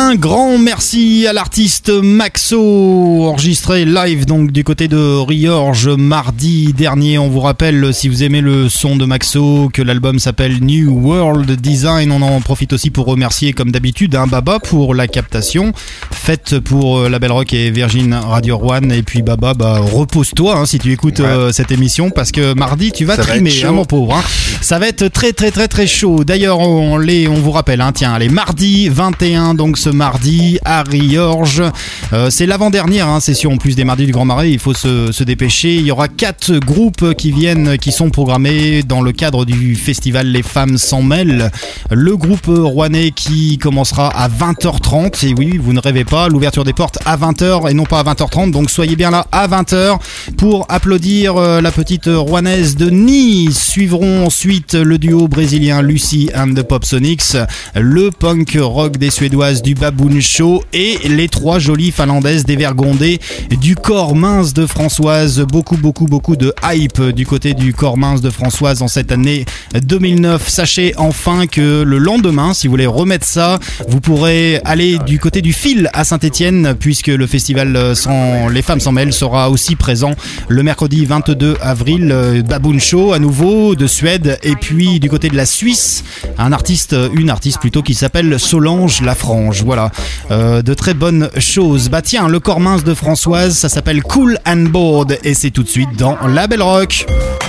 Un grand merci à l'artiste Maxo, enregistré live donc du côté de Riorges mardi dernier. On vous rappelle, si vous aimez le son de Maxo, que l'album s'appelle New World Design. On en profite aussi pour remercier comme d'habitude Baba pour la captation faite pour Label Rock et Virgin Radio One. Et puis Baba, repose-toi si tu écoutes cette émission, parce que mardi tu vas trimer, mon pauvre. Ça va être très très très très chaud. D'ailleurs on vous rappelle, allez, mardi 21, donc ce mardi à Riorges, c'est l'avant-dernière session en plus des mardis du Grand Marais, il faut se dépêcher. Il y aura 4 groupes qui sont programmés dans le cadre du festival Les Femmes s'en mêlent. Le groupe rouennais qui commencera à 20h30, et oui, vous ne rêvez pas, l'ouverture des portes à 20h et non pas à 20h30, donc soyez bien là à 20h pour applaudir la petite rouennaise de Nice. Suivront ensuite le duo brésilien Lucy and the Popsonics, le punk rock des Suédoises du Baboon Show et les 3 jolies finlandaises dévergondées du corps mince de Françoise. Beaucoup de hype du côté du corps mince de Françoise en cette année 2009. Sachez enfin que le lendemain, si vous voulez remettre ça, vous pourrez aller du côté du Fil à Saint-Étienne, puisque le festival Les Femmes s'en mêlent sera aussi présent le mercredi 22 avril. Baboon Show à nouveau de Suède, et puis du côté de la Suisse, une artiste plutôt qui s'appelle Solange Lafrange. Voilà, de très bonnes choses. Tiens, le corps mince de Françoise, ça s'appelle Cool and Bored, et c'est tout de suite dans Label Rock.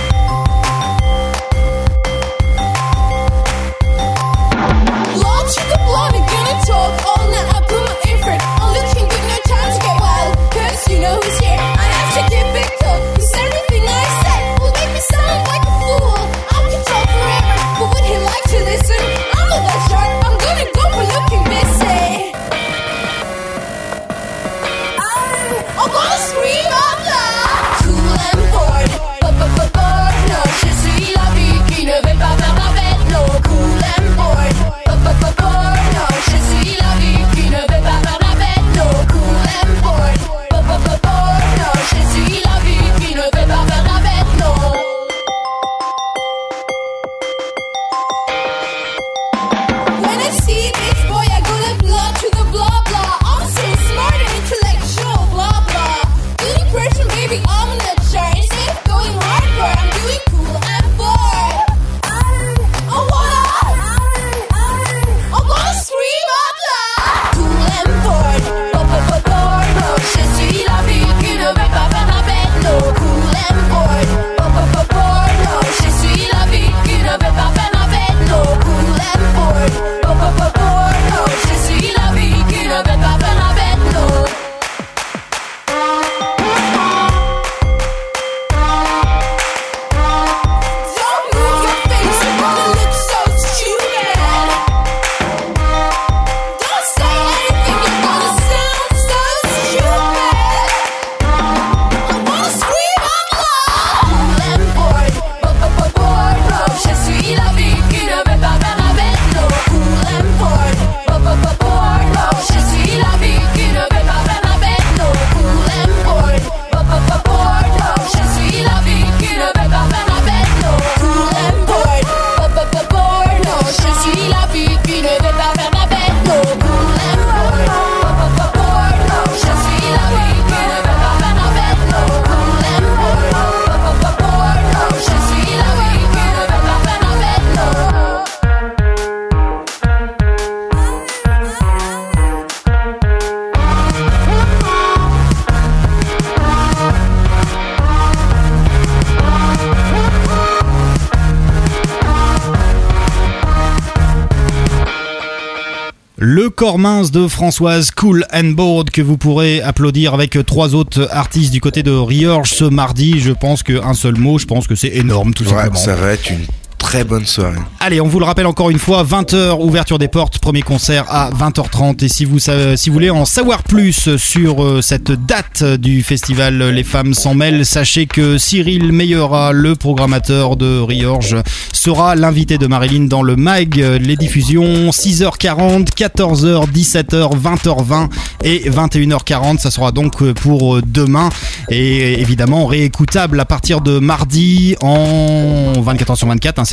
Le corps mince de Françoise, Cool and Bored, que vous pourrez applaudir avec 3 autres artistes du côté de Riorges ce mardi. Je pense qu'un seul mot, je pense que c'est énorme, tout simplement. Ça va être une très bonne soirée. Allez, on vous le rappelle encore une fois, 20h, ouverture des portes, premier concert à 20h30. Et si vous voulez en savoir plus sur cette date du festival Les Femmes s'en mêlent, sachez que Cyril Meillera, le programmateur de Riorges, sera l'invité de Marilyn dans le MAG. Les diffusions 6h40, 14h, 17h, 20h20 et 21h40. Ça sera donc pour demain. Et évidemment réécoutable à partir de mardi en 24h sur 24, 7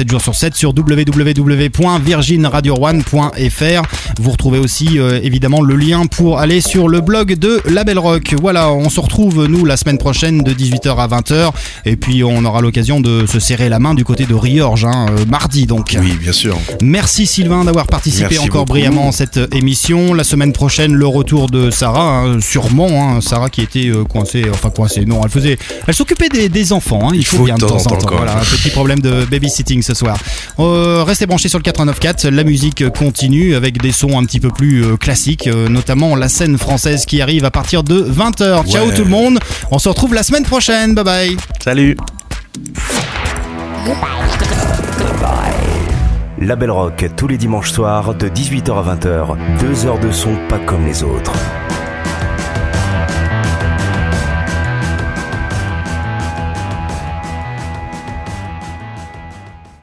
jours sur 7 sur www.virginradio1.fr. Vous retrouvez aussi évidemment le lien pour aller sur le blog de Label Rock. Voilà, on se retrouve nous la semaine prochaine de 18h à 20h et puis on aura l'occasion de se serrer la main du côté de Riorges, mardi donc. Oui, bien sûr. Merci Sylvain d'avoir participé Merci encore beaucoup. brillamment à cette émission. La semaine prochaine, le retour de Sarah, sûrement. Sarah qui était coincée, non, elle s'occupait des enfants. Il faut bien de temps en temps. Voilà, un petit problème de babysitting ce soir. Restez branchés sur le 89.4. La musique continue avec des sons un petit peu plus classiques, notamment la scène française qui arrive à partir de 20h. Ciao tout le monde. On se retrouve la semaine prochaine. Bye bye. Salut. Label Rock tous les dimanches soirs de 18h à 20h. 2 heures de son pas comme les autres.